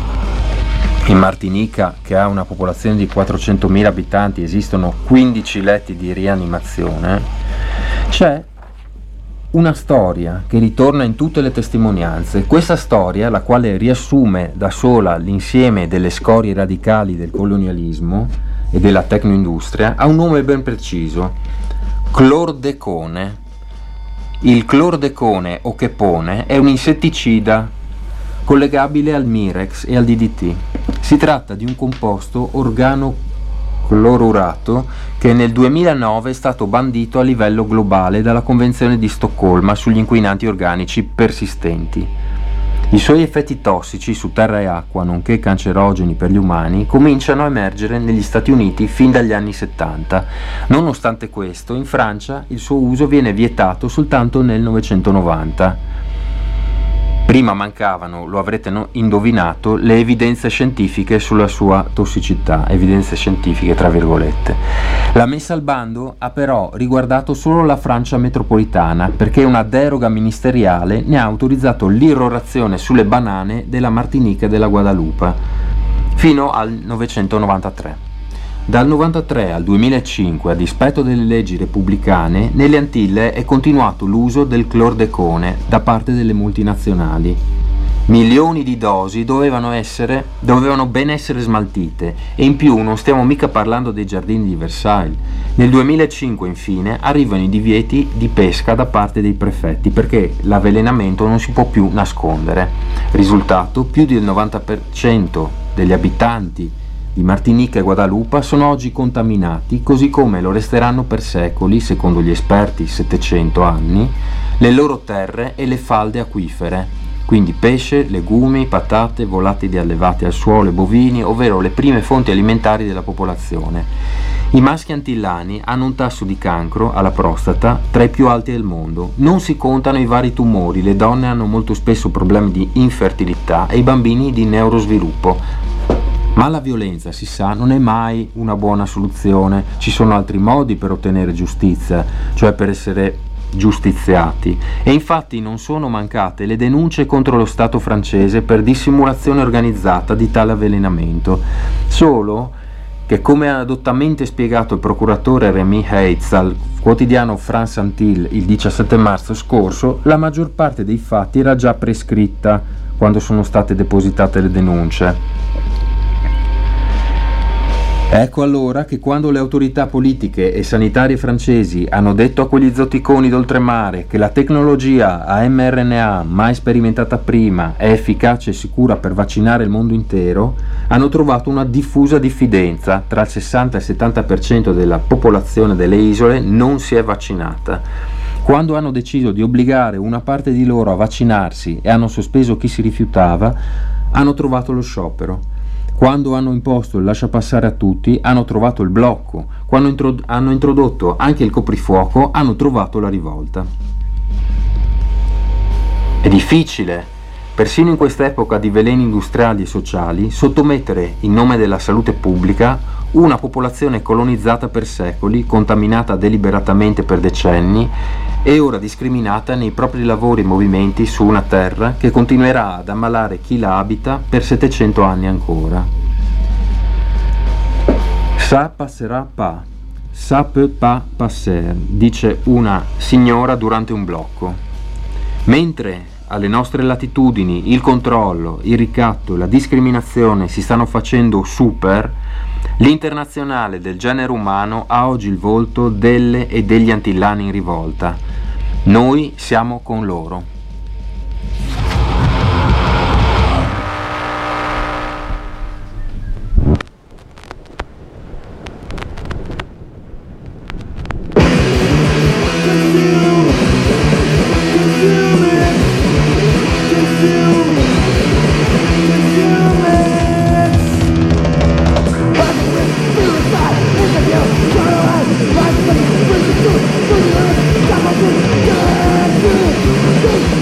in Martinica, che ha una popolazione di 400.000 abitanti, esistono 15 letti di rianimazione, c'è una storia che ritorna in tutte le testimonianze. Questa storia, la quale riassume da sola l'insieme delle scorie radicali del colonialismo e della tecnoindustria, ha un nome ben preciso: clordecone. Il clordecone o chepone è un insetticida collegabile al Mirex e al DDT. Si tratta di un composto organoclorurato che nel 2009 è stato bandito a livello globale dalla Convenzione di Stoccolma sugli inquinanti organici persistenti. I suoi effetti tossici su terra e acqua, nonché cancerogeni per gli umani, cominciano a emergere negli Stati Uniti fin dagli anni 70. Nonostante questo, in Francia il suo uso viene vietato soltanto nel 1990. Prima mancavano, lo avrete indovinato, le evidenze scientifiche sulla sua tossicità, evidenze scientifiche tra virgolette. La messa al bando ha però riguardato solo la Francia metropolitana, perché una deroga ministeriale ne ha autorizzato l'irrorazione sulle banane della Martinica e della Guadalupe fino al 1993. Dal 1993 al 2005, a dispetto delle leggi repubblicane, nelle Antille è continuato l'uso del clordecone da parte delle multinazionali. Milioni di dosi dovevano ben essere smaltite, e in più non stiamo mica parlando dei giardini di Versailles. Nel 2005 infine arrivano i divieti di pesca da parte dei prefetti, perché l'avvelenamento non si può più nascondere. Risultato: più del 90% degli abitanti di Martinica e Guadalupe sono oggi contaminati, così come lo resteranno per secoli, secondo gli esperti 700 anni, le loro terre e le falde acquifere, quindi pesce, legumi, patate, volatili allevati al suolo e bovini, ovvero le prime fonti alimentari della popolazione. I maschi antillani hanno un tasso di cancro alla prostata tra i più alti del mondo. Non si contano i vari tumori, le donne hanno molto spesso problemi di infertilità e i bambini di neurosviluppo. Ma la violenza, si sa, non è mai una buona soluzione. Ci sono altri modi per ottenere giustizia, cioè per essere giustiziati, e infatti non sono mancate le denunce contro lo Stato francese per dissimulazione organizzata di tale avvelenamento. Solo che, come ha dottamente spiegato il procuratore Rémi Heitz al quotidiano France Antille il 17 marzo scorso, la maggior parte dei fatti era già prescritta quando sono state depositate le denunce. Ecco allora che quando le autorità politiche e sanitarie francesi hanno detto a quegli zotticoni d'oltremare che la tecnologia a mRNA, mai sperimentata prima, è efficace e sicura per vaccinare il mondo intero, hanno trovato una diffusa diffidenza. Tra il 60 e il 70% della popolazione delle isole non si è vaccinata. Quando hanno deciso di obbligare una parte di loro a vaccinarsi e hanno sospeso chi si rifiutava, hanno trovato lo sciopero. Quando hanno imposto il lasciapassare a tutti, hanno trovato il blocco. Quando hanno introdotto anche il coprifuoco, hanno trovato la rivolta. È difficile, persino in quest'epoca di veleni industriali e sociali, sottomettere in nome della salute pubblica una popolazione colonizzata per secoli, contaminata deliberatamente per decenni e ora discriminata nei propri lavori e movimenti su una terra che continuerà ad ammalare chi la abita per 700 anni ancora. Ça passera pas, ça peut pas passer, dice una signora durante un blocco. Mentre alle nostre latitudini il controllo, il ricatto e la discriminazione si stanno facendo super, l'Internazionale del genere umano ha oggi il volto delle e degli antillani in rivolta. Noi siamo con loro. Come on,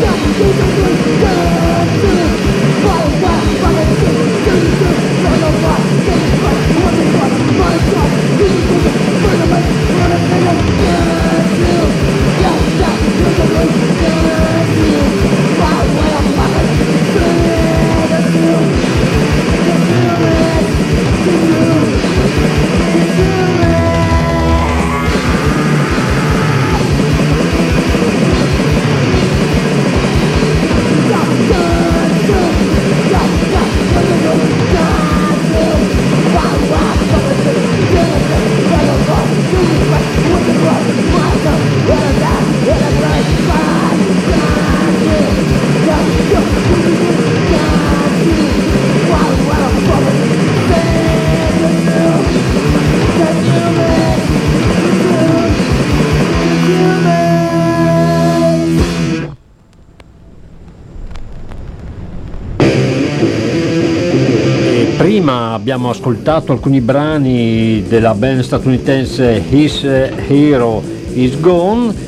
prima abbiamo ascoltato alcuni brani della band statunitense His Hero Is Gone,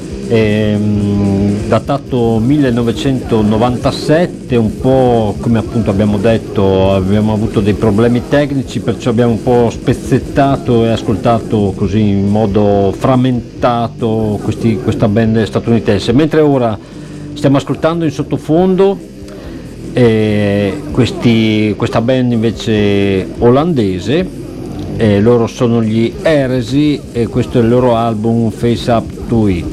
datato 1997, un po' come appunto abbiamo detto, abbiamo avuto dei problemi tecnici, perciò abbiamo un po' spezzettato e ascoltato così in modo frammentato questa band statunitense, mentre ora stiamo ascoltando in sottofondo questa band invece olandese, loro sono gli Heresy e questo è il loro album Face Up to It.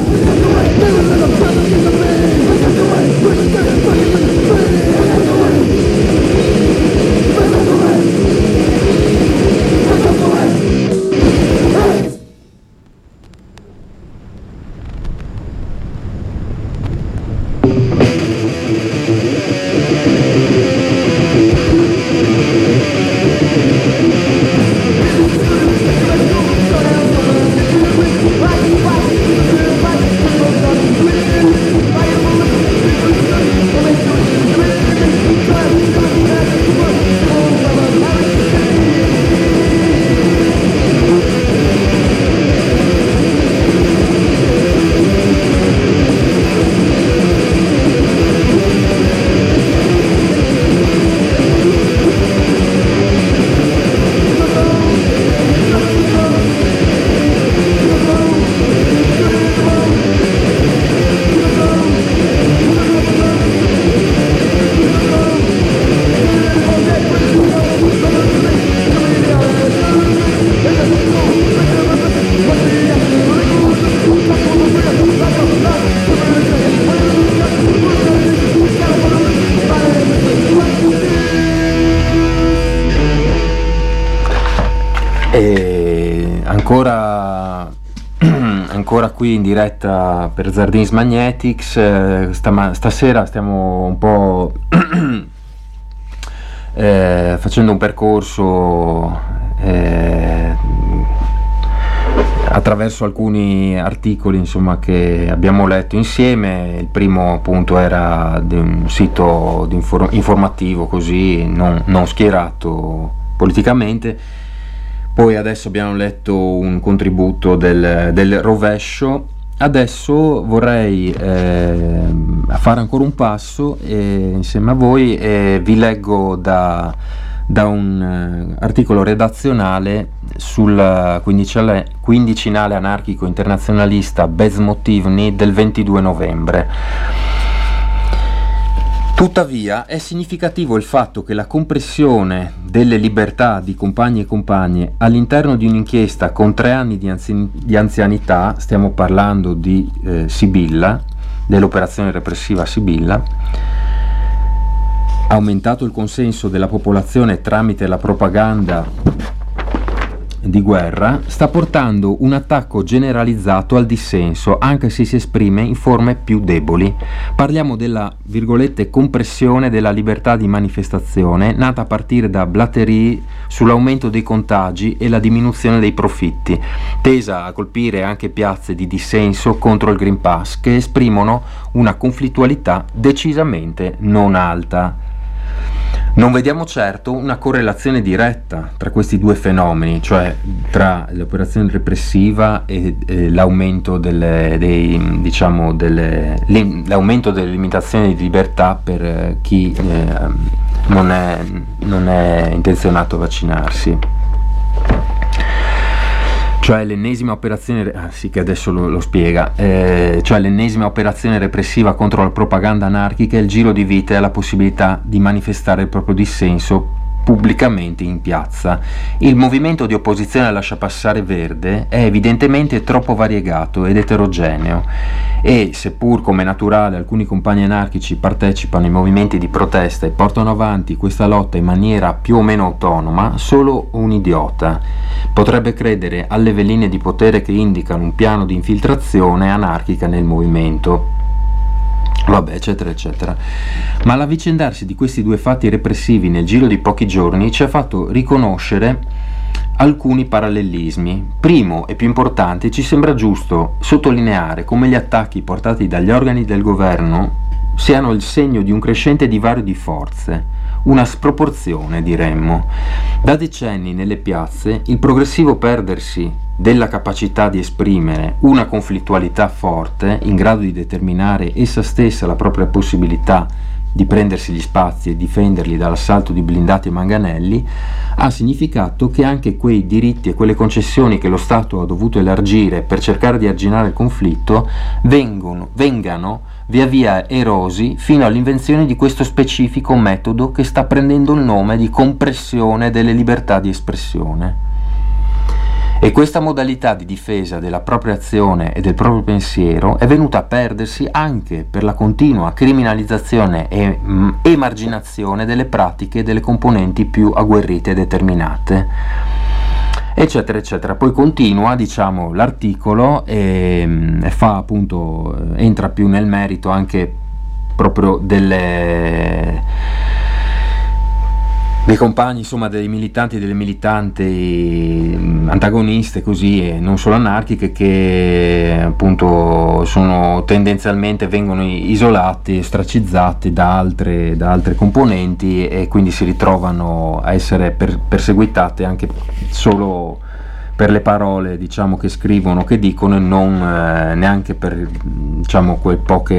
Ancora qui in diretta per Zardins Magnetics. Stasera stiamo un po' facendo un percorso attraverso alcuni articoli, insomma, che abbiamo letto insieme. Il primo appunto era di un sito informativo, così non schierato politicamente. Poi adesso abbiamo letto un contributo del Rovescio. Adesso vorrei fare ancora un passo insieme a voi, e vi leggo da un articolo redazionale sul quindicinale anarchico internazionalista Bezmotivny del 22 novembre. Tuttavia è significativo il fatto che la compressione delle libertà di compagni e compagne all'interno di un'inchiesta con 3 anni di anzianità, stiamo parlando di Sibilla, dell'operazione repressiva Sibilla, ha aumentato il consenso della popolazione tramite la propaganda di guerra, sta portando un attacco generalizzato al dissenso, anche se si esprime in forme più deboli. Parliamo della, virgolette, compressione della libertà di manifestazione, nata a partire da Blattery sull'aumento dei contagi e la diminuzione dei profitti, tesa a colpire anche piazze di dissenso contro il Green Pass, che esprimono una conflittualità decisamente non alta. Non vediamo certo una correlazione diretta tra questi due fenomeni, cioè tra l'operazione repressiva e l'aumento l'aumento delle limitazioni di libertà per chi non è intenzionato a vaccinarsi. Cioè l'ennesima operazione, che adesso lo spiega, cioè l'ennesima operazione repressiva contro la propaganda anarchica e il giro di vite alla possibilità di manifestare il proprio dissenso pubblicamente in piazza. Il movimento di opposizione al lasciapassare verde è evidentemente troppo variegato ed eterogeneo e, seppur come naturale alcuni compagni anarchici partecipano ai movimenti di protesta e portano avanti questa lotta in maniera più o meno autonoma, solo un idiota potrebbe credere alle veline di potere che indicano un piano di infiltrazione anarchica nel movimento. Vabbè, eccetera eccetera. Ma l'avvicendarsi di questi due fatti repressivi nel giro di pochi giorni ci ha fatto riconoscere alcuni parallelismi. Primo e più importante, ci sembra giusto sottolineare come gli attacchi portati dagli organi del governo siano il segno di un crescente divario di forze, una sproporzione, diremmo. Da decenni nelle piazze il progressivo perdersi della capacità di esprimere una conflittualità forte in grado di determinare essa stessa la propria possibilità di prendersi gli spazi e difenderli dall'assalto di blindati e manganelli, ha significato che anche quei diritti e quelle concessioni che lo Stato ha dovuto elargire per cercare di arginare il conflitto vengano via via erosi fino all'invenzione di questo specifico metodo che sta prendendo il nome di compressione delle libertà di espressione. E questa modalità di difesa della propria azione e del proprio pensiero è venuta a perdersi anche per la continua criminalizzazione e emarginazione delle pratiche delle componenti più agguerrite e determinate, eccetera eccetera. Poi continua, diciamo, l'articolo e fa appunto, entra più nel merito anche proprio dei compagni, insomma, dei militanti e delle militanti antagoniste, così, e non solo anarchiche, che appunto sono tendenzialmente vengono isolati, ostracizzati da altre componenti e quindi si ritrovano a essere perseguitate anche solo per le parole, diciamo, che scrivono, che dicono, e non neanche per, diciamo, quelle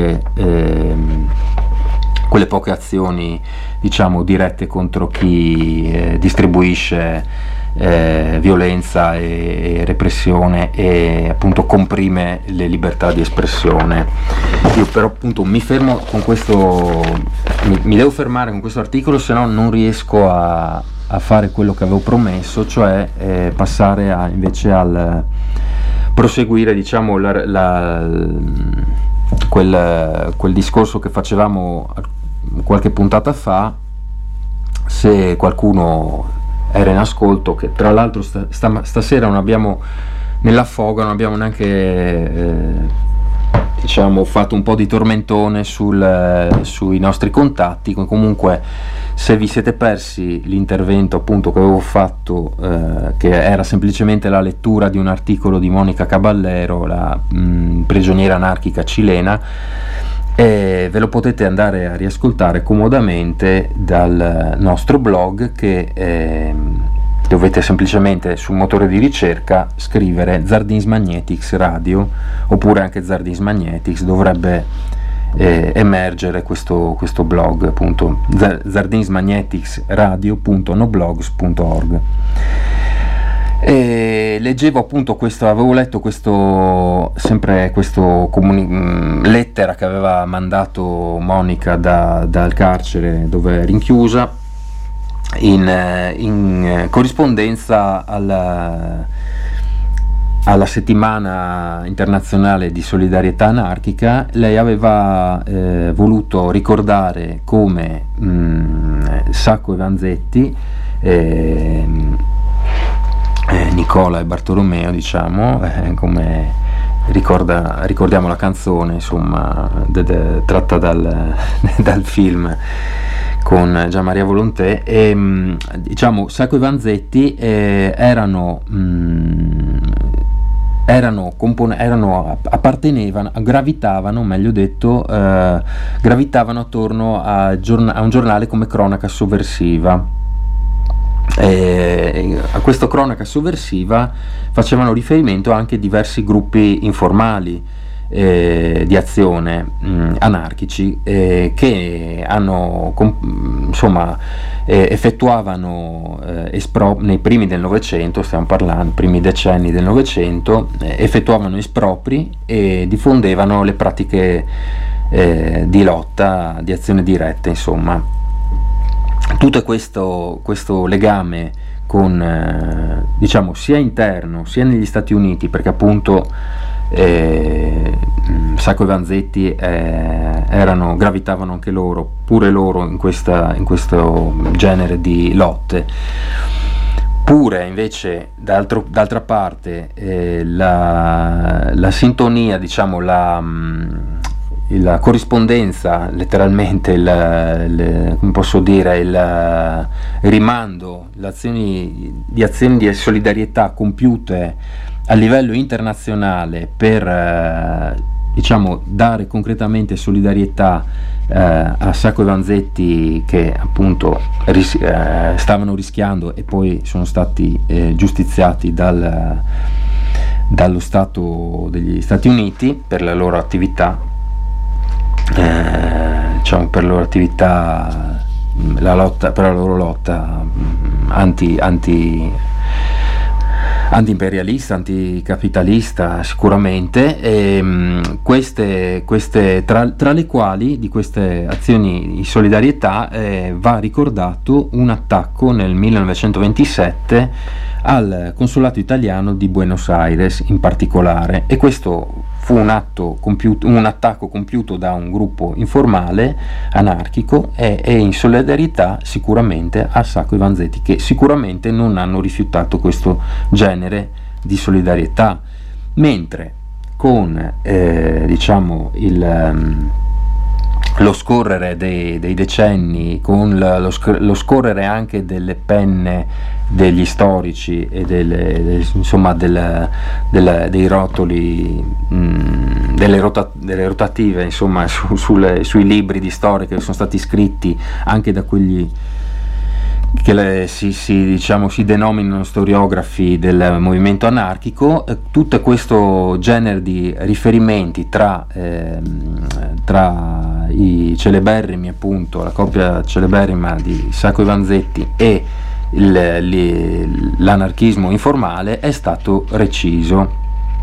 poche azioni, diciamo, dirette contro chi distribuisce violenza e repressione e appunto comprime le libertà di espressione. Io però appunto mi fermo con questo, mi devo fermare con questo articolo, se no non riesco a fare quello che avevo promesso, cioè passare invece al proseguire, diciamo, quel discorso che facevamo qualche puntata fa, se qualcuno era in ascolto, che tra l'altro stasera non abbiamo, nell'affogo non abbiamo neanche diciamo fatto un po' di tormentone sui nostri contatti. Comunque, se vi siete persi l'intervento appunto che avevo fatto, che era semplicemente la lettura di un articolo di Monica Caballero, la prigioniera anarchica cilena, ve lo potete andare a riascoltare comodamente dal nostro blog, che dovete semplicemente sul motore di ricerca scrivere Zardins Magnetics Radio, oppure anche Zardins Magnetics, dovrebbe emergere questo blog, appunto zardinsmagneticsradio.noblogs.org. E leggevo appunto avevo letto questa lettera che aveva mandato Monica dal carcere dove è rinchiusa, in corrispondenza alla settimana internazionale di solidarietà anarchica. Lei aveva voluto ricordare come Sacco e Vanzetti, Nicola e Bartolomeo, diciamo, come ricordiamo la canzone, insomma, tratta dal film con Gian Maria Volonté, e diciamo Sacco e Vanzetti gravitavano attorno a un giornale come Cronaca Sovversiva. A questa Cronaca Sovversiva facevano riferimento anche diversi gruppi informali di azione anarchici, che hanno effettuavano nei primi del Novecento, stiamo parlando primi decenni del Novecento, effettuavano espropri e diffondevano le pratiche di lotta, di azione diretta, insomma. Tutto questo legame con diciamo sia interno sia negli Stati Uniti, perché appunto Sacco e Vanzetti gravitavano anche loro, pure loro, in questo genere di lotte. Pure invece d'altra parte la sintonia, diciamo, la corrispondenza, letteralmente come posso dire, il rimando, le azioni di solidarietà compiute a livello internazionale per diciamo, dare concretamente solidarietà a Sacco e Vanzetti, che appunto stavano rischiando e poi sono stati giustiziati dallo Stato degli Stati Uniti per la loro attività, diciamo, per la loro attività, per la loro lotta anti-imperialista, anticapitalista sicuramente, e tra le quali di queste azioni di solidarietà va ricordato un attacco nel 1927 al consolato italiano di Buenos Aires in particolare, e questo fu un attacco compiuto da un gruppo informale anarchico e in solidarietà sicuramente a Sacco e Vanzetti, che sicuramente non hanno rifiutato questo genere di solidarietà, mentre con diciamo lo scorrere dei decenni, con lo scorrere anche delle penne degli storici e insomma dei rotoli, delle rotative, insomma, sui libri di storia che sono stati scritti anche da quelli che si denominano storiografi del movimento anarchico. Tutto questo genere di riferimenti tra i celeberrimi, appunto la coppia celeberrima di Sacco e Vanzetti e l'anarchismo informale è stato reciso,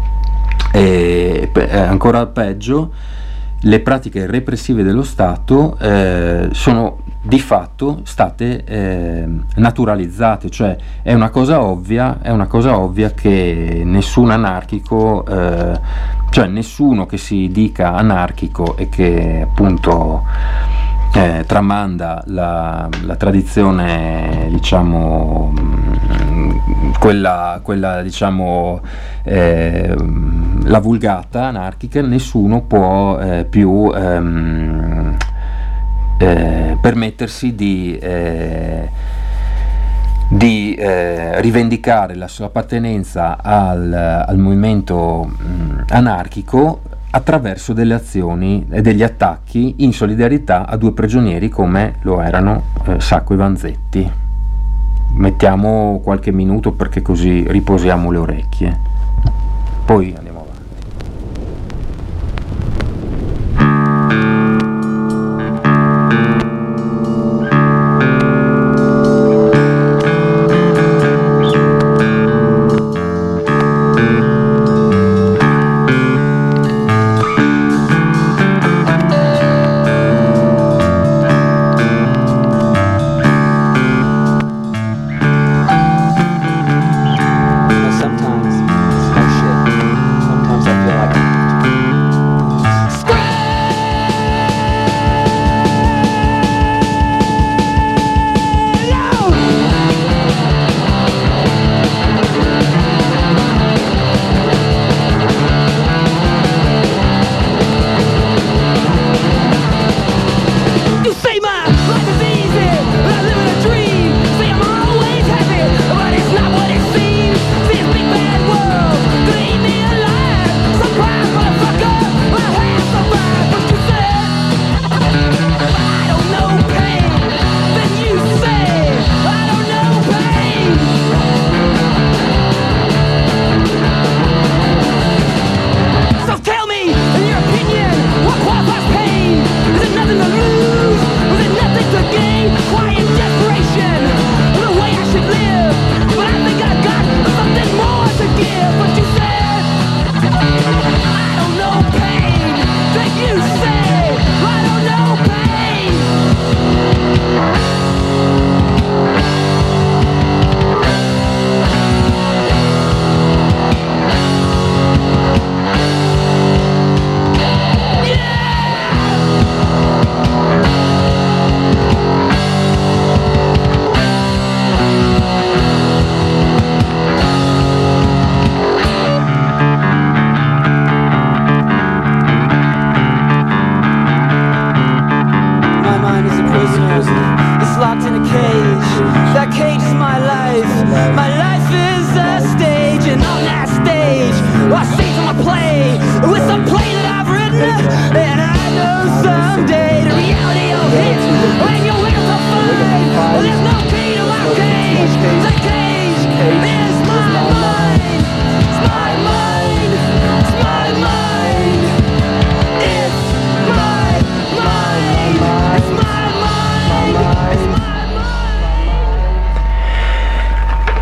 e ancora peggio, le pratiche repressive dello Stato sono di fatto state naturalizzate, cioè è una cosa ovvia che nessun anarchico, cioè nessuno che si dica anarchico e che appunto tramanda la tradizione, diciamo, quella diciamo la vulgata anarchica, nessuno può più permettersi di rivendicare la sua appartenenza al movimento anarchico attraverso delle azioni e degli attacchi in solidarietà a due prigionieri come lo erano Sacco e Vanzetti. Mettiamo qualche minuto perché così riposiamo le orecchie, poi andiamo avanti. Sometimes it's no shit.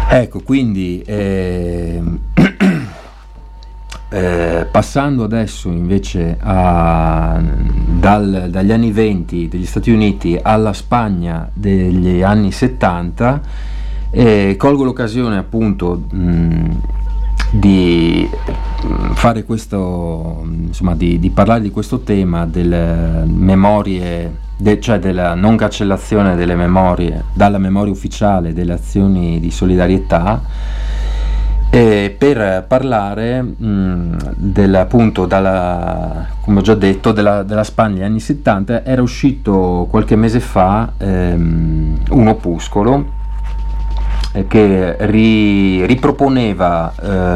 Ecco, quindi passando adesso invece dagli anni 20 degli Stati Uniti alla Spagna degli anni 70, colgo l'occasione appunto di fare questo, insomma, di parlare di questo tema delle memorie, cioè della non cancellazione delle memorie dalla memoria ufficiale delle azioni di solidarietà, per parlare appunto come ho già detto, della Spagna degli anni 70. Era uscito qualche mese fa un opuscolo che riproponeva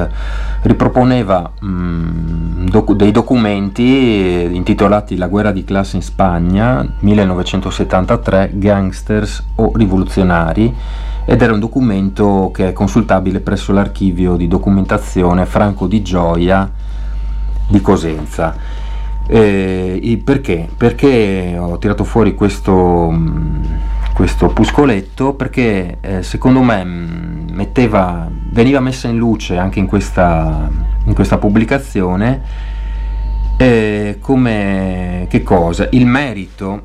dei documenti intitolati La guerra di classe in Spagna 1973, Gangsters o rivoluzionari, ed era un documento che è consultabile presso l'archivio di documentazione Franco Di Gioia di Cosenza. Perché? Perché ho tirato fuori questo opuscoletto? Perché secondo me veniva messa in luce anche in questa pubblicazione come che cosa? Il merito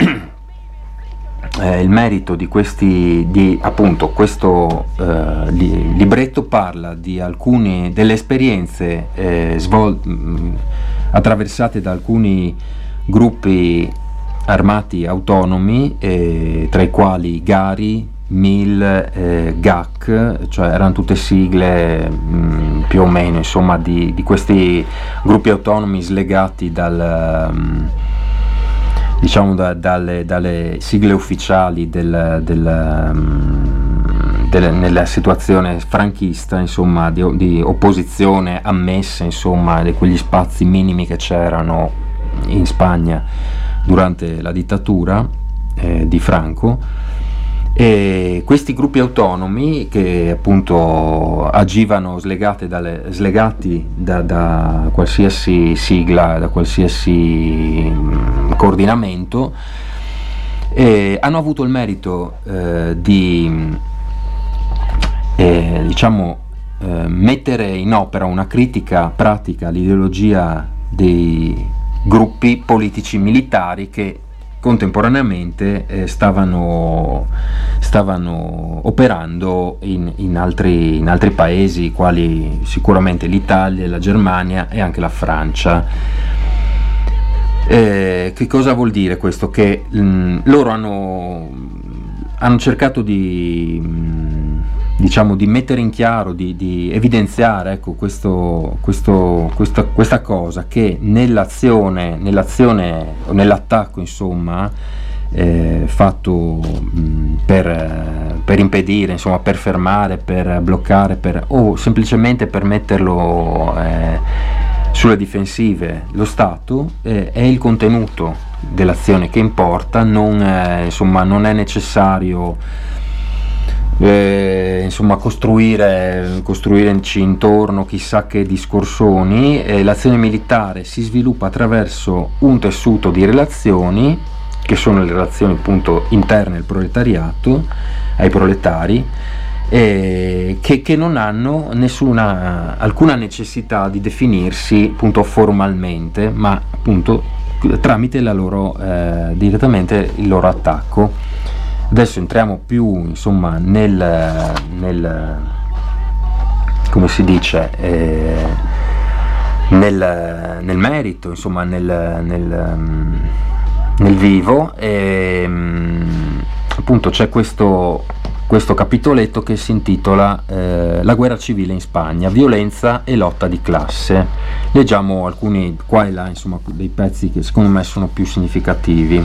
di appunto questo libretto parla di delle esperienze attraversate da alcuni gruppi armati autonomi, tra i quali Gari, MIL, GAC, cioè erano tutte sigle più o meno, insomma, di questi gruppi autonomi slegati dalle sigle ufficiali nella situazione franchista, insomma, di opposizione ammessa, insomma, di quegli spazi minimi che c'erano in Spagna durante la dittatura di Franco. E questi gruppi autonomi, che appunto agivano slegati da qualsiasi sigla, da qualsiasi coordinamento, hanno avuto il merito di mettere in opera una critica pratica all'ideologia dei gruppi politici militari che contemporaneamente stavano operando in altri paesi, quali sicuramente l'Italia, la Germania e anche la Francia. Che cosa vuol dire questo? Che loro hanno cercato di mettere in chiaro, di evidenziare, ecco, questa cosa, che nell'azione o nell'attacco, insomma, fatto per impedire, insomma, per fermare, per bloccare, o semplicemente per metterlo sulle difensive, lo Stato, è il contenuto dell'azione che importa, non è necessario costruirci intorno chissà che discorsoni. L'azione militare si sviluppa attraverso un tessuto di relazioni, che sono le relazioni appunto interne al proletariato, ai proletari, che non hanno alcuna necessità di definirsi appunto formalmente, ma appunto tramite direttamente il loro attacco. Adesso entriamo più, insomma, nel come si dice, nel merito, insomma, nel vivo, e appunto c'è questo capitoletto che si intitola La guerra civile in Spagna, violenza e lotta di classe. Leggiamo alcuni qua e là, insomma, dei pezzi che secondo me sono più significativi.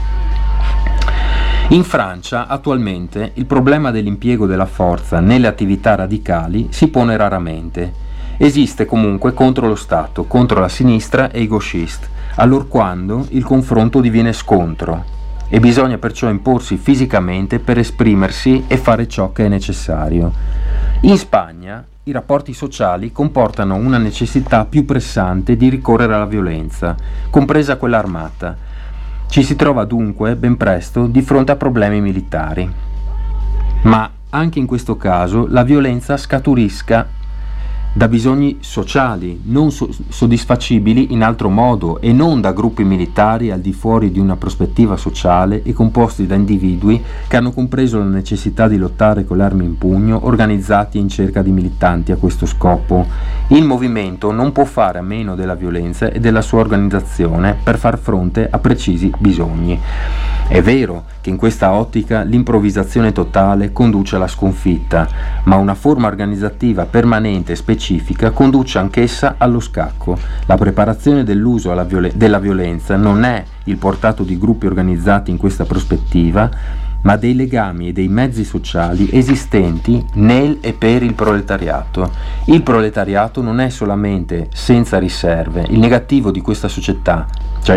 In Francia attualmente il problema dell'impiego della forza nelle attività radicali si pone raramente. Esiste comunque contro lo Stato, contro la sinistra e i gauchiste, allorquando il confronto diviene scontro, e bisogna perciò imporsi fisicamente per esprimersi e fare ciò che è necessario. In Spagna i rapporti sociali comportano una necessità più pressante di ricorrere alla violenza, compresa quella armata. Ci si trova dunque ben presto di fronte a problemi militari. ma anche in questo caso la violenza scaturisca da bisogni sociali non soddisfacibili in altro modo e non da gruppi militari al di fuori di una prospettiva sociale e composti da individui che hanno compreso la necessità di lottare con le armi in pugno, organizzati in cerca di militanti a questo scopo. Il movimento non può fare a meno della violenza e della sua organizzazione per far fronte a precisi bisogni. È vero che in questa ottica l'improvvisazione totale conduce alla sconfitta, ma una forma organizzativa permanente e specifica conduce anch'essa allo scacco. La preparazione dell'uso della violenza non è il portato di gruppi organizzati in questa prospettiva, ma dei legami e dei mezzi sociali esistenti nel e per il proletariato. Il proletariato non è solamente senza riserve, il negativo di questa società.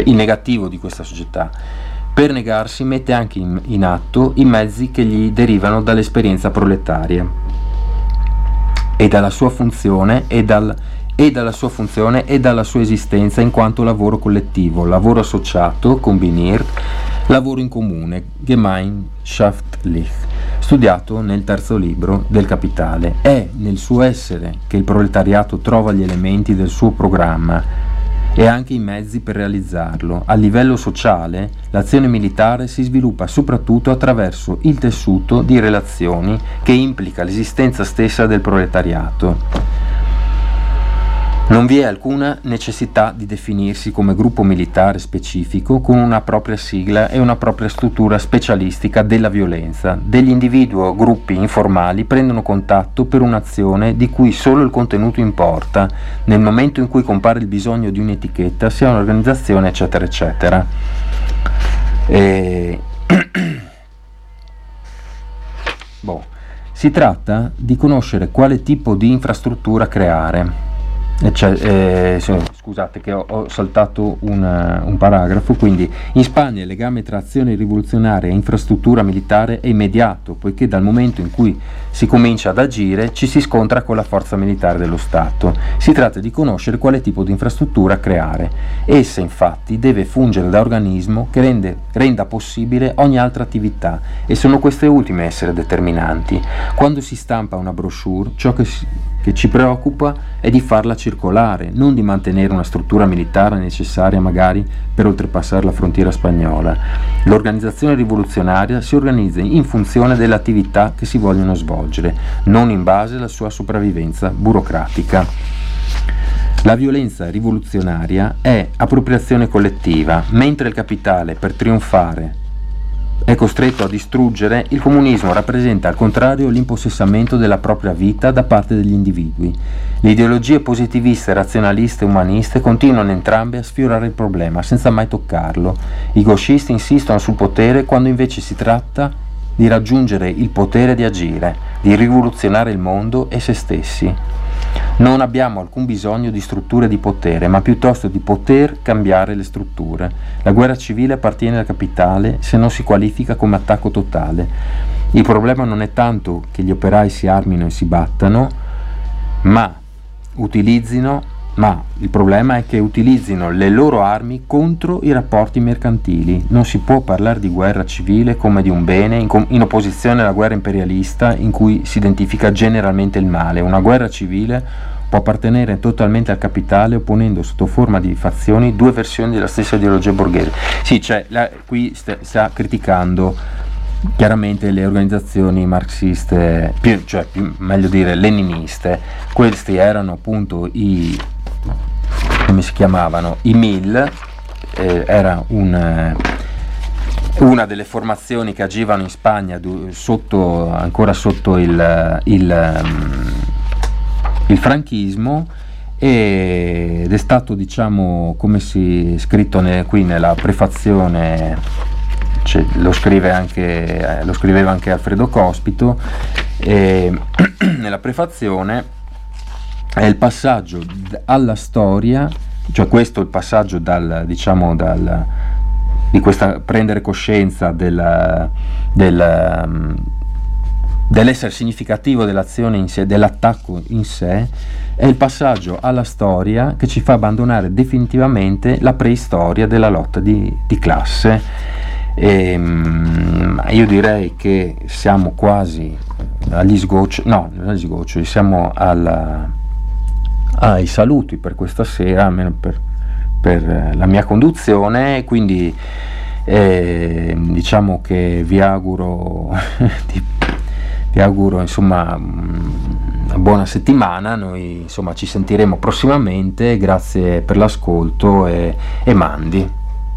Per negarsi mette anche in atto i mezzi che gli derivano dall'esperienza proletaria e dalla sua funzione e dalla sua esistenza in quanto lavoro collettivo, lavoro associato, kombiniert, lavoro in comune, gemeinschaftlich, studiato nel terzo libro del Capitale. È nel suo essere che il proletariato trova gli elementi del suo programma e anche i mezzi per realizzarlo. A livello sociale, l'azione militare si sviluppa soprattutto attraverso il tessuto di relazioni che implica l'esistenza stessa del proletariato. Non vi è alcuna necessità di definirsi come gruppo militare specifico con una propria sigla e una propria struttura specialistica della violenza. Degli individui o gruppi informali prendono contatto per un'azione di cui solo il contenuto importa, nel momento in cui compare il bisogno di un'etichetta, sia un'organizzazione, eccetera, eccetera. Si tratta di conoscere quale tipo di infrastruttura creare. Scusate che ho saltato un paragrafo. Quindi in Spagna il legame tra azione rivoluzionaria e infrastruttura militare è immediato, poiché dal momento in cui si comincia ad agire ci si scontra con la forza militare dello Stato. Si tratta di conoscere quale tipo di infrastruttura creare. Essa infatti deve fungere da organismo che renda possibile ogni altra attività, e sono queste ultime a essere determinanti. Quando si stampa una brochure, ciò che ci preoccupa è di farla circolare, non di mantenere una struttura militare necessaria magari per oltrepassare la frontiera spagnola. L'organizzazione rivoluzionaria si organizza in funzione delle attività che si vogliono svolgere, non in base alla sua sopravvivenza burocratica. La violenza rivoluzionaria è appropriazione collettiva, mentre il capitale, per trionfare, è costretto a distruggere. Il comunismo rappresenta al contrario l'impossessamento della propria vita da parte degli individui. Le ideologie positiviste, razionaliste e umaniste continuano entrambe a sfiorare il problema senza mai toccarlo. I gauchisti insistono sul potere quando invece si tratta di raggiungere il potere di agire, di rivoluzionare il mondo e se stessi. Non abbiamo alcun bisogno di strutture di potere, ma piuttosto di poter cambiare le strutture. La guerra civile appartiene al capitale se non si qualifica come attacco totale. Il problema non è tanto che gli operai si armino e si battano, ma il problema è che utilizzino le loro armi contro i rapporti mercantili. Non si può parlare di guerra civile come di un bene in opposizione alla guerra imperialista in cui si identifica generalmente il male. Una guerra civile può appartenere totalmente al capitale opponendo sotto forma di fazioni due versioni della stessa ideologia borghese. Sì, qui sta criticando chiaramente le organizzazioni marxiste, meglio dire leniniste. Questi erano appunto come si chiamavano? I MIL, era una delle formazioni che agivano in Spagna ancora sotto il franchismo, ed è stato, diciamo, come si è scritto qui nella prefazione, lo scriveva anche Alfredo Cospito, nella prefazione è il passaggio alla storia, cioè questo è il passaggio di questa prendere coscienza dell'essere significativo dell'azione in sé, dell'attacco in sé, è il passaggio alla storia che ci fa abbandonare definitivamente la preistoria della lotta di classe. Io direi che siamo quasi agli sgoccioli, no, non agli sgoccioli, siamo ai saluti per questa sera, almeno per la mia conduzione, quindi diciamo che vi auguro insomma una buona settimana. Noi insomma ci sentiremo prossimamente, grazie per l'ascolto e mandi.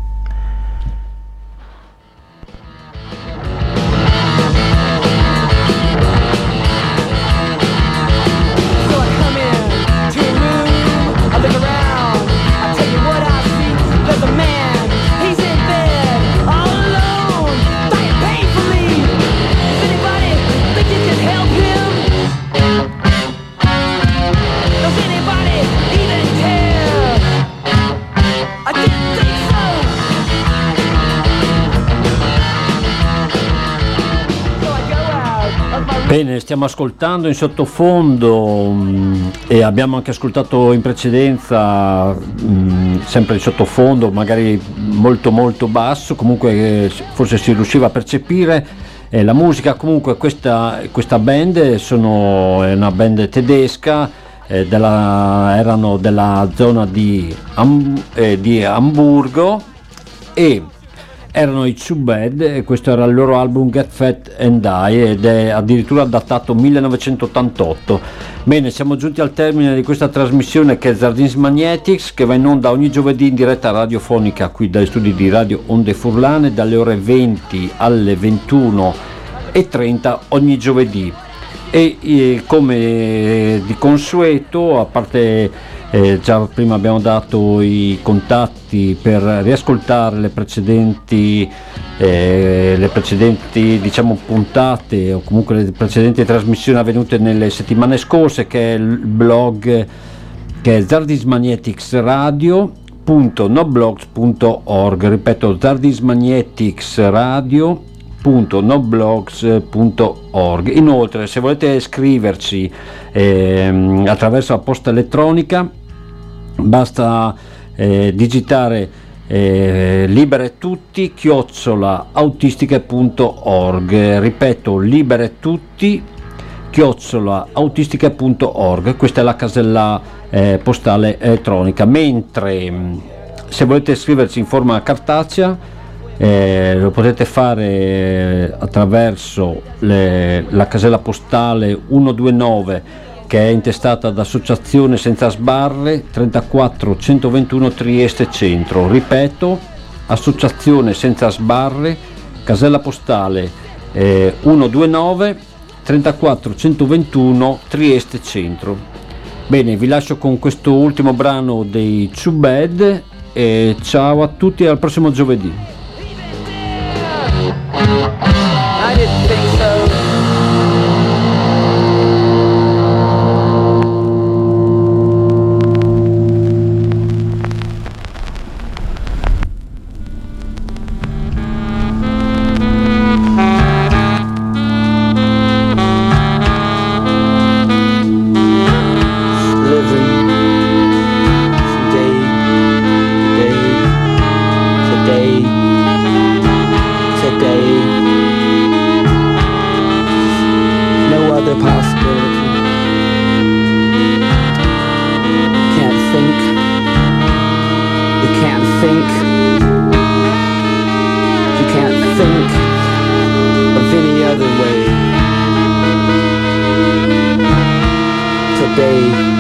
Bene, stiamo ascoltando in sottofondo e abbiamo anche ascoltato in precedenza, sempre in sottofondo, magari molto molto basso, comunque forse si riusciva a percepire la musica. Comunque questa band è una band tedesca, erano della zona di Amburgo e erano i Too Bad, e questo era il loro album Get Fat and Die ed è addirittura datato 1988. Bene, siamo giunti al termine di questa trasmissione che è Zardins Magnetics, che va in onda ogni giovedì in diretta radiofonica qui dagli studi di Radio Onde Furlane dalle ore 20 alle 21:30 ogni giovedì. E come di consueto, a parte già prima abbiamo dato i contatti per riascoltare le precedenti diciamo puntate, o comunque le precedenti trasmissioni avvenute nelle settimane scorse, che è il blog che è zardinsmagneticsradio.noblogs.org, ripeto, zardinsmagneticsradio.noblogs.org. Inoltre, se volete scriverci attraverso la posta elettronica, basta digitare liberetutti@autistiche.org, ripeto, liberetutti@autistiche.org. Questa è la casella postale elettronica. Mentre se volete scriverci in forma cartacea, lo potete fare attraverso la casella postale 129, che è intestata ad Associazione Senza Sbarre 34 121 Trieste Centro. Ripeto, Associazione Senza Sbarre, casella postale 129 34 121 Trieste Centro. Bene, vi lascio con questo ultimo brano dei Too Bad e ciao a tutti e al prossimo giovedì. I didn't think so. Today